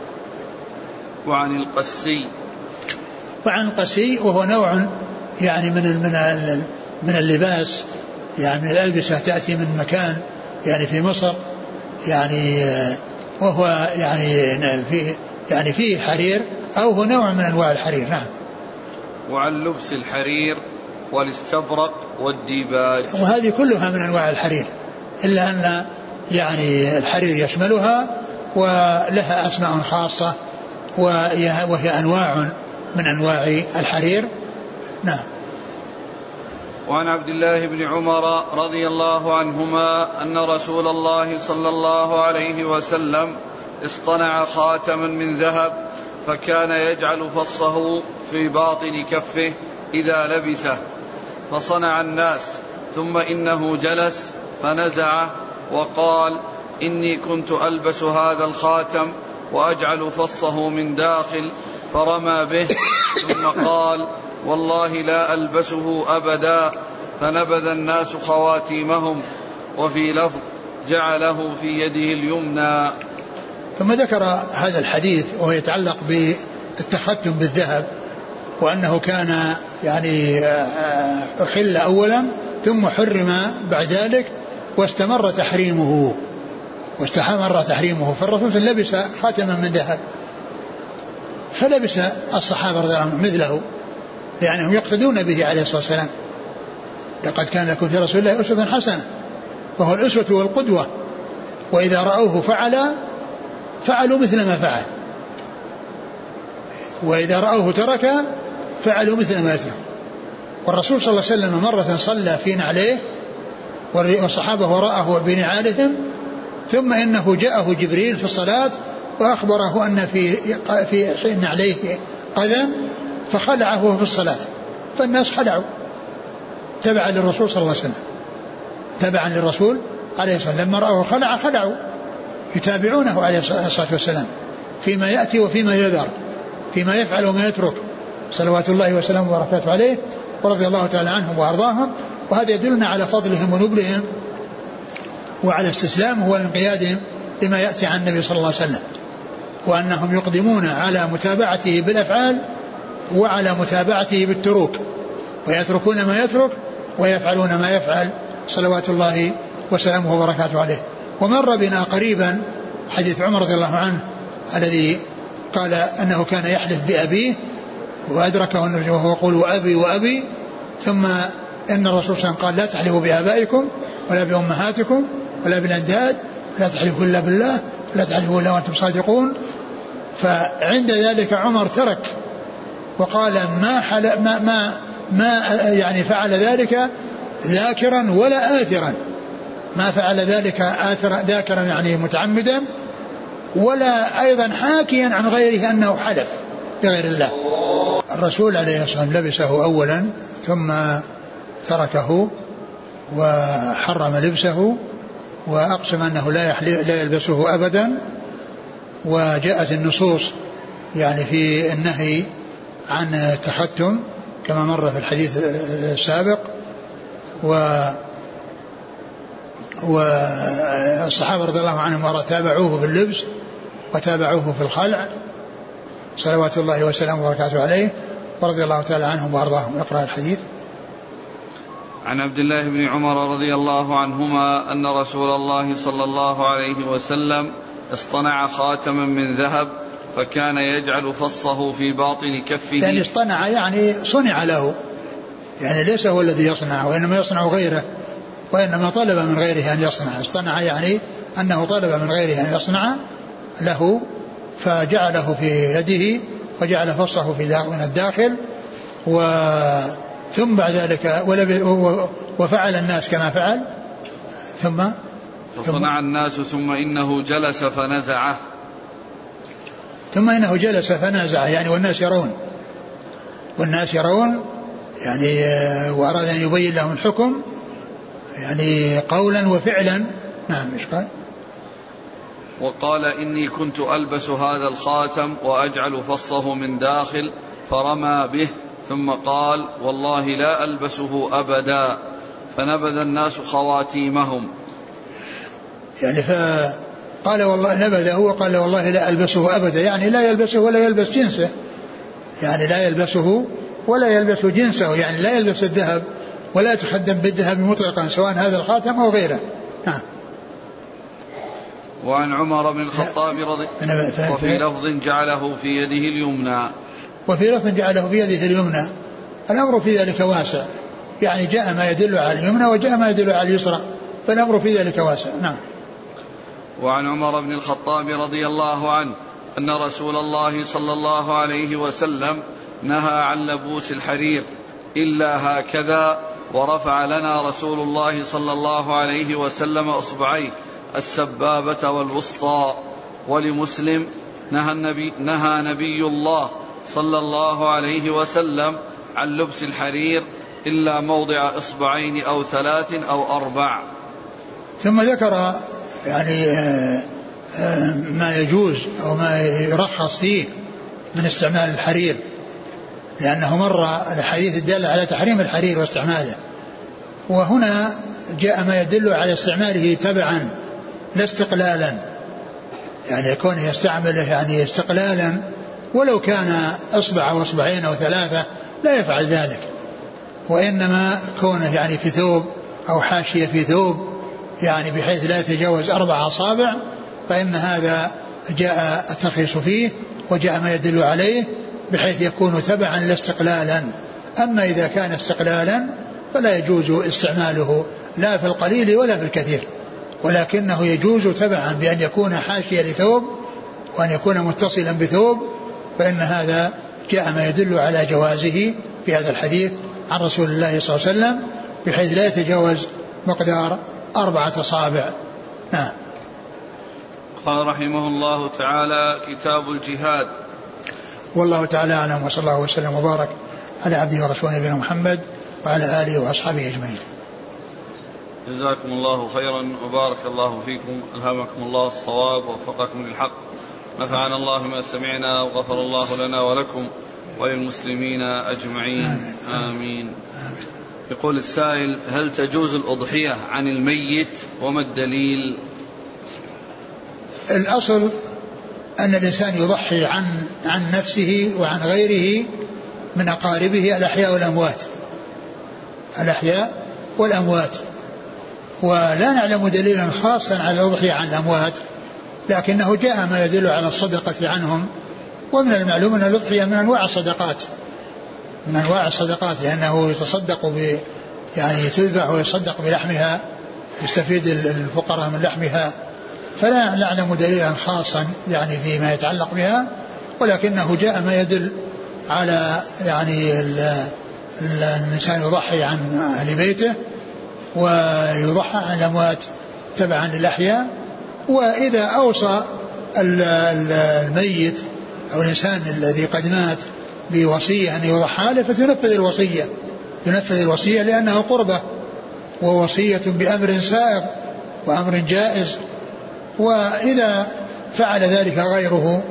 Speaker 1: وعن القسي
Speaker 2: وعن القسي وهو نوع يعني من من من اللباس يعني من الألبسة تأتي من مكان يعني في مصر يعني وهو يعني في يعني فيه حرير أو هو نوع من أنواع الحرير. نعم.
Speaker 1: وعن لبس الحرير والاستبرق والديباج
Speaker 2: وهذه كلها من أنواع الحرير إلا أن يعني الحرير يشملها ولها أسماء خاصة وهي أنواع من أنواع الحرير. نعم.
Speaker 1: وعن عبد الله بن عمر رضي الله عنهما أن رسول الله صلى الله عليه وسلم اصطنع خاتما من ذهب فكان يجعل فصه في باطن كفه إذا لبسه فصنع الناس ثم إنه جلس فنزعه وقال إني كنت ألبس هذا الخاتم وأجعل فصه من داخل فرمى به ثم قال والله لا ألبسه أبدا فنبذ الناس خواتيمهم وفي لفظ جعله في يده اليمنى.
Speaker 2: ثم ذكر هذا الحديث وهو يتعلق بالتختم بالذهب وأنه كان يعني أحل أولا ثم حرم بعد ذلك واستمر تحريمه واستمر تحريمه فالرسول لبس خاتما من ذهب فلبس الصحابة رضي الله عنهم مثله لأنهم يقتدون به عليه الصلاة والسلام. لقد كان لكم في رسول الله أسوة حسنة فهو الأسوة والقدوة وإذا رأوه فعل فعلوا مثل ما فعل وإذا رأوه ترك فعلوا مثل ما ترك. والرسول صلى الله عليه وسلم مرة صلى في نعليه والصحابة وراءه بنعالهم ثم إنه جاءه جبريل في الصلاة وأخبره أن في في نعليه قدم فخلعه في الصلاة فالناس خلعوا تبعا للرسول صلى الله عليه وسلم تبعا للرسول عليه الصلاة والسلام لما رأوه خلع خلعوا يتابعونه عليه الصلاة والسلام فيما يأتي وفيما يذر فيما يفعل وما يترك صلوات الله وسلامه وبركاته عليه ورضي الله تعالى عنهم وأرضاهم. وهذا يدلنا على فضلهم ونبلهم وعلى استسلامهم وانقيادهم لما يأتي عن النبي صلى الله عليه وسلم وأنهم يقدمون على متابعته بالأفعال وعلى متابعته بالتروك ويتركون ما يترك ويفعلون ما يفعل صلوات الله وسلامه وبركاته عليه. ومر بنا قريبا حديث عمر رضي الله عنه الذي قال أنه كان يحلف بأبيه وأدركه النبي وهو يقول وأبي وأبي ثم إن الرسول صلى الله عليه وسلم قال لا تحلفوا بآبائكم ولا بأمهاتكم ولا بالأنداد لا تحلفوا إلا بالله لا تحلفوا إلا وأنتم صادقون. فعند ذلك عمر ترك وقال ما حل ما ما ما يعني فعل ذلك ذاكرا ولا آثرا ما فعل ذلك آثرا ذاكرا يعني متعمدا ولا أيضا حاكيا عن غيره أنه حلف بغير الله. الرسول عليه الصلاة والسلام لبسه أولا ثم تركه وحرم لبسه وأقسم أنه لا, لا يلبسه أبدا. وجاءت النصوص يعني في النهي عن التختم كما مر في الحديث السابق و والصحابة رضي الله عنهم تابعوه باللبس وتابعوه في الخلع صلوات الله وسلامه وبركاته عليه ورضي الله تعالى عنهم وارضاهم. اقرأ الحديث.
Speaker 1: عن عبد الله بن عمر رضي الله عنهما أن رسول الله صلى الله عليه وسلم اصطنع خاتما من ذهب فكان يجعل فصه في باطن كفه.
Speaker 2: يعني اصطنع يعني صنع له، يعني ليس هو الذي يصنع وإنما يصنع غيره، وإنما طلب من غيره أن يصنع. اصطنع يعني أنه طلب من غيره أن يصنع له فجعله في يده وجعل فصه في من الداخل، ثم بعد ذلك وفعل الناس كما فعل. ثم
Speaker 1: فصنع الناس ثم إنه جلس فنزعه
Speaker 2: ثم إنه جلس فنزعه يعني والناس يرون والناس يرون يعني وأراد أن يبين لهم الحكم يعني قولا وفعلا. نعم. إيش قال؟
Speaker 1: وقال إني كنت ألبس هذا الخاتم وأجعل فصه من داخل فرمى به ثم قال والله لا ألبسه أبدا فنبذ الناس خواتيمهم.
Speaker 2: يعني فقال والله نبذه وقال والله لا ألبسه أبدا، يعني لا يلبسه ولا يلبس جنسه، يعني لا يلبسه ولا يلبس جنسه، يعني لا يلبس الذهب ولا يتخدم بالذهب مطلقا سواء هذا الخاتم أو غيره. نعم.
Speaker 1: وعن عمر بن الخطاب رضي الله عنه وفي لفظ جعله في يده اليمنى
Speaker 2: وفي لفظ جعله في يده اليمنى. الأمر في ذلك واسع، يعني جاء ما يدل على اليمنى وجاء ما يدل على اليسرى، فالأمر في ذلك واسع. نعم.
Speaker 1: وعن عمر بن الخطاب رضي الله عنه أن رسول الله صلى الله عليه وسلم نهى عن لبوس الحرير إلا هكذا، ورفع لنا رسول الله صلى الله عليه وسلم أصبعيه السبابة والوسطى. ولمسلم نهى النبي, نهى نبي الله صلى الله عليه وسلم عن لبس الحرير إلا موضع إصبعين أو ثلاث أو أربع.
Speaker 2: ثم ذكر يعني ما يجوز أو ما يرخص فيه من استعمال الحرير، لأنه مر الحديث الدالة على تحريم الحرير واستعماله، وهنا جاء ما يدل على استعماله تبعا لا استقلالا، يعني يكون يستعمله يعني استقلالا ولو كان أصبع أو أصبعين أو ثلاثة لا يفعل ذلك، وإنما كونه يعني في ثوب أو حاشية في ثوب يعني بحيث لا يتجاوز أربع أصابع، فإن هذا جاء الترخيص فيه وجاء ما يدل عليه بحيث يكون تبعا لا استقلالا. أما إذا كان استقلالا فلا يجوز استعماله لا في القليل ولا في الكثير، ولكنه يجوز تبعا بأن يكون حاشية لثوب وأن يكون متصلا بثوب، فإن هذا جاء ما يدل على جوازه في هذا الحديث عن رسول الله صلى الله عليه وسلم بحيث لا يتجاوز مقدار أربعة أصابع. نعم.
Speaker 1: قال رحمه الله تعالى: كتاب الجهاد.
Speaker 2: والله تعالى أعلم، وصلى الله وسلم وبارك على عبده ورسوله نبينا محمد وعلى آله وأصحابه أجمعين.
Speaker 1: جزاكم الله خيرا وبارك الله فيكم، ألهمكم الله الصواب ووفقكم للحق، نفعنا الله ما سمعنا وغفر الله لنا ولكم وللمسلمين أجمعين. آمين, آمين. آمين. يقول السائل: هل تجوز الأضحية عن الميت وما الدليل؟
Speaker 2: الأصل أن الإنسان يضحي عن عن نفسه وعن غيره من أقاربه الأحياء والأموات الأحياء والأموات ولا نعلم دليلا خاصا على الأضحية عن الأموات، لكنه جاء ما يدل على الصدقة عنهم، ومن المعلوم أن الأضحية من أنواع الصدقات من أنواع الصدقات لأنه يتصدق ب يعني تذبح ويصدق بلحمها، يستفيد الفقراء من لحمها، فلا نعلم دليلا خاصا يعني فيما يتعلق بها، ولكنه جاء ما يدل على يعني الإنسان يضحي عن أهل بيته ويضحى عن الأموات تبعا للأحياء. وإذا أوصى الميت أو الإنسان الذي قد مات بوصية أن يضحى له فتنفذ الوصية تنفذ الوصية لأنها قربة ووصية بأمر سائغ وأمر جائز. وإذا فعل ذلك غيره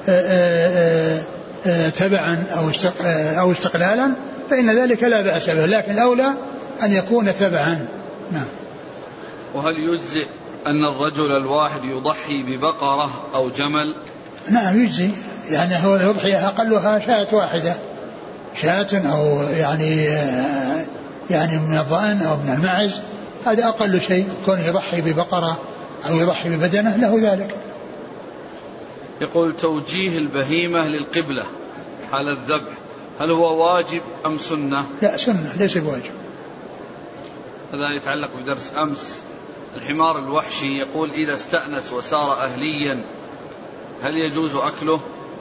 Speaker 2: تبعا أو استقلالا فإن ذلك لا بأس به، لكن الأولى أن يكون تبعا. نعم.
Speaker 1: وهل يجزئ أن الرجل الواحد يضحي ببقرة أو جمل؟
Speaker 2: نعم يجزي، يعني هو يضحي أقلها شاة واحدة، شاة أو يعني يعني من الضأن أو من المعز، هذا أقل شيء. كونه يضحي ببقرة أو يضحي ببدنة له ذلك.
Speaker 1: يقول توجيه البهيمة للقبلة حال الذبح هل هو واجب أم سنة؟
Speaker 2: لا سنة ليس بواجب.
Speaker 1: هذا يتعلق بدرس أمس. الحمار الوحشي يقول إذا استأنس وصار أهليا هل يجوز أكله؟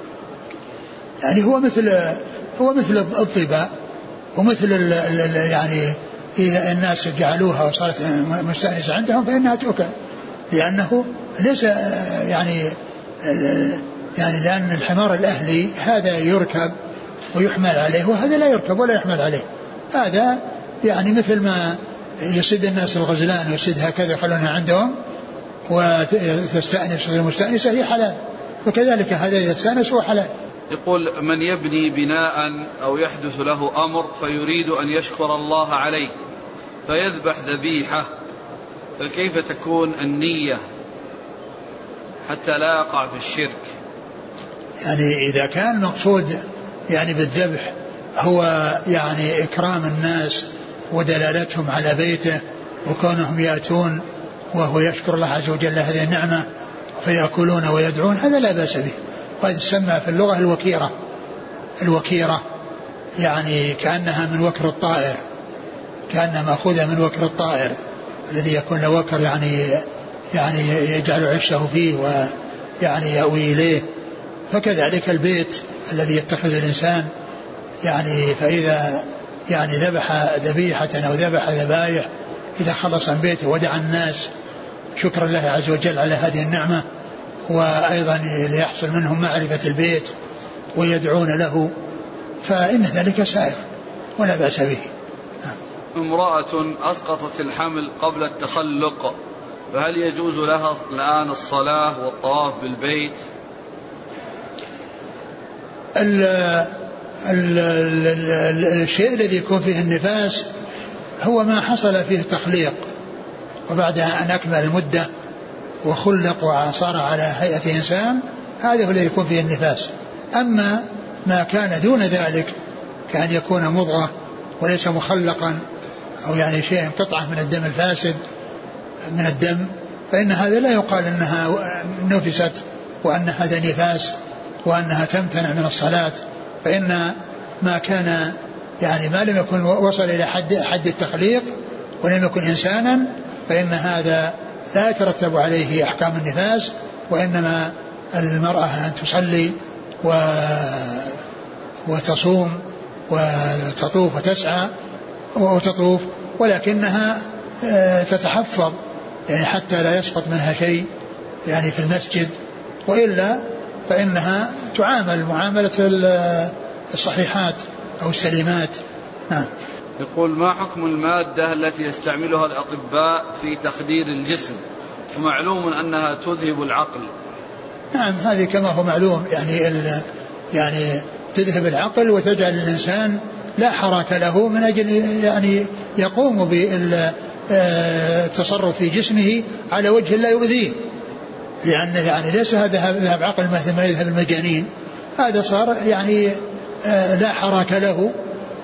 Speaker 2: يعني هو مثل هو مثل الطباء ومثل ال ال يعني إذا الناس جعلوها وصارت مستأنسة عندهم فإنها تؤكل، لأنه ليس يعني يعني لأن الحمار الأهلي هذا يركب ويحمل عليه وهذا لا يركب ولا يحمل عليه. هذا يعني مثل ما يسد الناس الغزلان ويسد هكذا يخلونها عندهم وتستأنس المستأنسة هي حلال، وكذلك هذا إذا استأنس هو حلال.
Speaker 1: يقول من يبني بناء أو يحدث له أمر فيريد أن يشكر الله عليه فيذبح ذبيحة، فكيف تكون النية حتى لا يقع في الشرك؟
Speaker 2: يعني إذا كان مقصود يعني بالذبح هو يعني إكرام الناس ودلالتهم على بيته وكونهم يأتون وهو يشكر الله عز وجل هذه النعمة فيأكلون ويدعون، هذا لا بأس به. وهذا تسمى في اللغة الوكيرة. الوكيرة يعني كأنها من وكر الطائر، كأنها مأخوذة من وكر الطائر الذي يكون له وكر يعني يعني يجعل عشه فيه ويعني يأوي إليه. فكذلك البيت الذي يتخذ الإنسان يعني فإذا يعني ذبح ذبيحة أو ذبح ذبائح إذا خلص من بيته ودعا الناس شكرا الله عز وجل على هذه النعمة، وأيضا ليحصل منهم معرفة البيت ويدعون له، فإن ذلك سائر ولا بأس به.
Speaker 1: امرأة أسقطت الحمل قبل التخلق فهل يجوز لها الآن الصلاة والطواف بالبيت؟
Speaker 2: ال ال ال الشيء الذي يكون فيه النفاس هو ما حصل فيه تخليق وبعدها أن أكمل المدة وخلق وصار على هيئة إنسان، هذا هو الذي يكون فيه النفاس. أما ما كان دون ذلك كأن يكون مضغة وليس مخلقا أو يعني شيء قطعة من الدم الفاسد من الدم، فإن هذا لا يقال أنها نفست وأن هذا نفاس وأنها تمتنع من الصلاة. فإن ما كان يعني ما لم يكن وصل إلى حد, حد التخليق ولم يكن إنسانا فإن هذا لا يترتب عليه أحكام النفاس، وإنما المرأة أن تصلي و وتصوم وتطوف وتسعى وتطوف، ولكنها تتحفظ يعني حتى لا يسقط منها شيء يعني في المسجد، وإلا فإنها تعامل معاملة الصحيحات أو السليمات. نعم.
Speaker 1: يقول ما حكم المادة التي يستعملها الأطباء في تخدير الجسم ومعلوم أنها تذهب العقل؟
Speaker 2: نعم هذه كما هو معلوم يعني ال يعني تذهب العقل وتجعل الإنسان لا حركة له من أجل يعني يقوم بالتصرف في جسمه على وجه لا يؤذيه، لأنه يعني ليس هذا ذهب عقل مثل ما يذهب المجانين، هذا صار يعني لا حركة له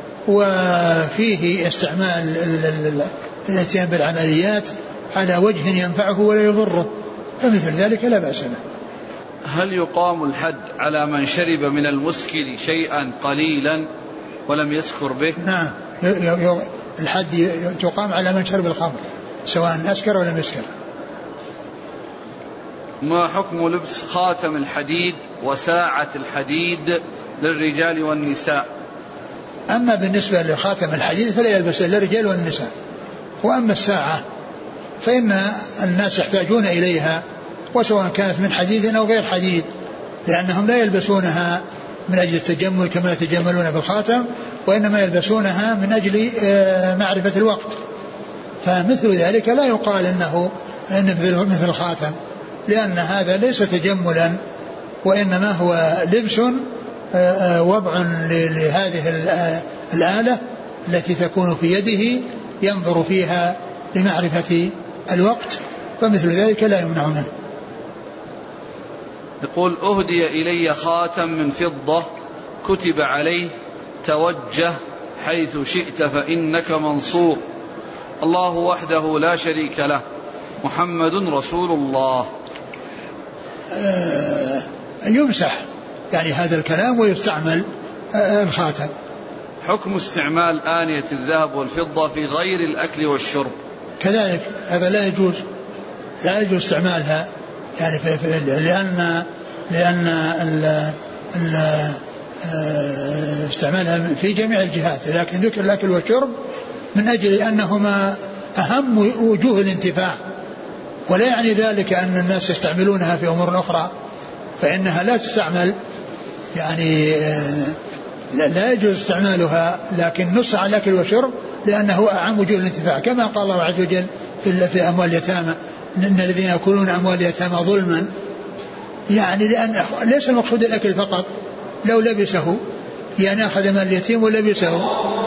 Speaker 2: وفيه استعمال الاتيان بالعمليات على وجه ينفعه ولا يضره، فمثل ذلك لا بأس به.
Speaker 1: هل يقام الحد على من شرب من المسكر شيئا قليلا ولم يسكر به؟
Speaker 2: نعم الحد يقام على من شرب الخمر سواء أسكر ولم يسكر.
Speaker 1: ما حكم لبس خاتم الحديد وساعة الحديد للرجال والنساء؟
Speaker 2: أما بالنسبة لخاتم الحديد فلا يلبسه للرجال والنساء، وأما الساعة فإن الناس يحتاجون إليها وسواء كانت من حديد أو غير حديد، لأنهم لا يلبسونها من أجل التجمل كما يتجملون بالخاتم، وإنما يلبسونها من أجل معرفة الوقت، فمثل ذلك لا يقال إنه إن مثل الخاتم، لأن هذا ليس تجملا وإنما هو لبس وضع لهذه الآلة التي تكون في يده ينظر فيها لمعرفة الوقت، فمثل ذلك لا يمنع منه.
Speaker 1: يقول أهدي إلي خاتم من فضة كتب عليه توجه حيث شئت فإنك منصور. الله وحده لا شريك له، محمد رسول الله.
Speaker 2: آه يمسح يعني هذا الكلام ويستعمل آه الخاتم.
Speaker 1: حكم استعمال آنية الذهب والفضة في غير الأكل والشرب؟
Speaker 2: كذلك هذا لا يجوز، لا يجوز استعمالها يعني في في لأن لأن ال ال استعمالها في جميع الجهات، لكن ذكر الأكل والشرب من أجل أنهما أهم وجوه الانتفاع، ولا يعني ذلك أن الناس يستعملونها في أمور أخرى فإنها لا تستعمل، يعني لا يجوز استعمالها، لكن نص على الأكل والشرب لأنه أهم وجوه الانتفاع، كما قال الله عز وجل في أموال اليتامى إن الذين يأكلون أموال اليتامى ظلما، يعني لأن ليس المقصود الأكل فقط، لو لبسه يعني أخذ مال اليتيم ولبسه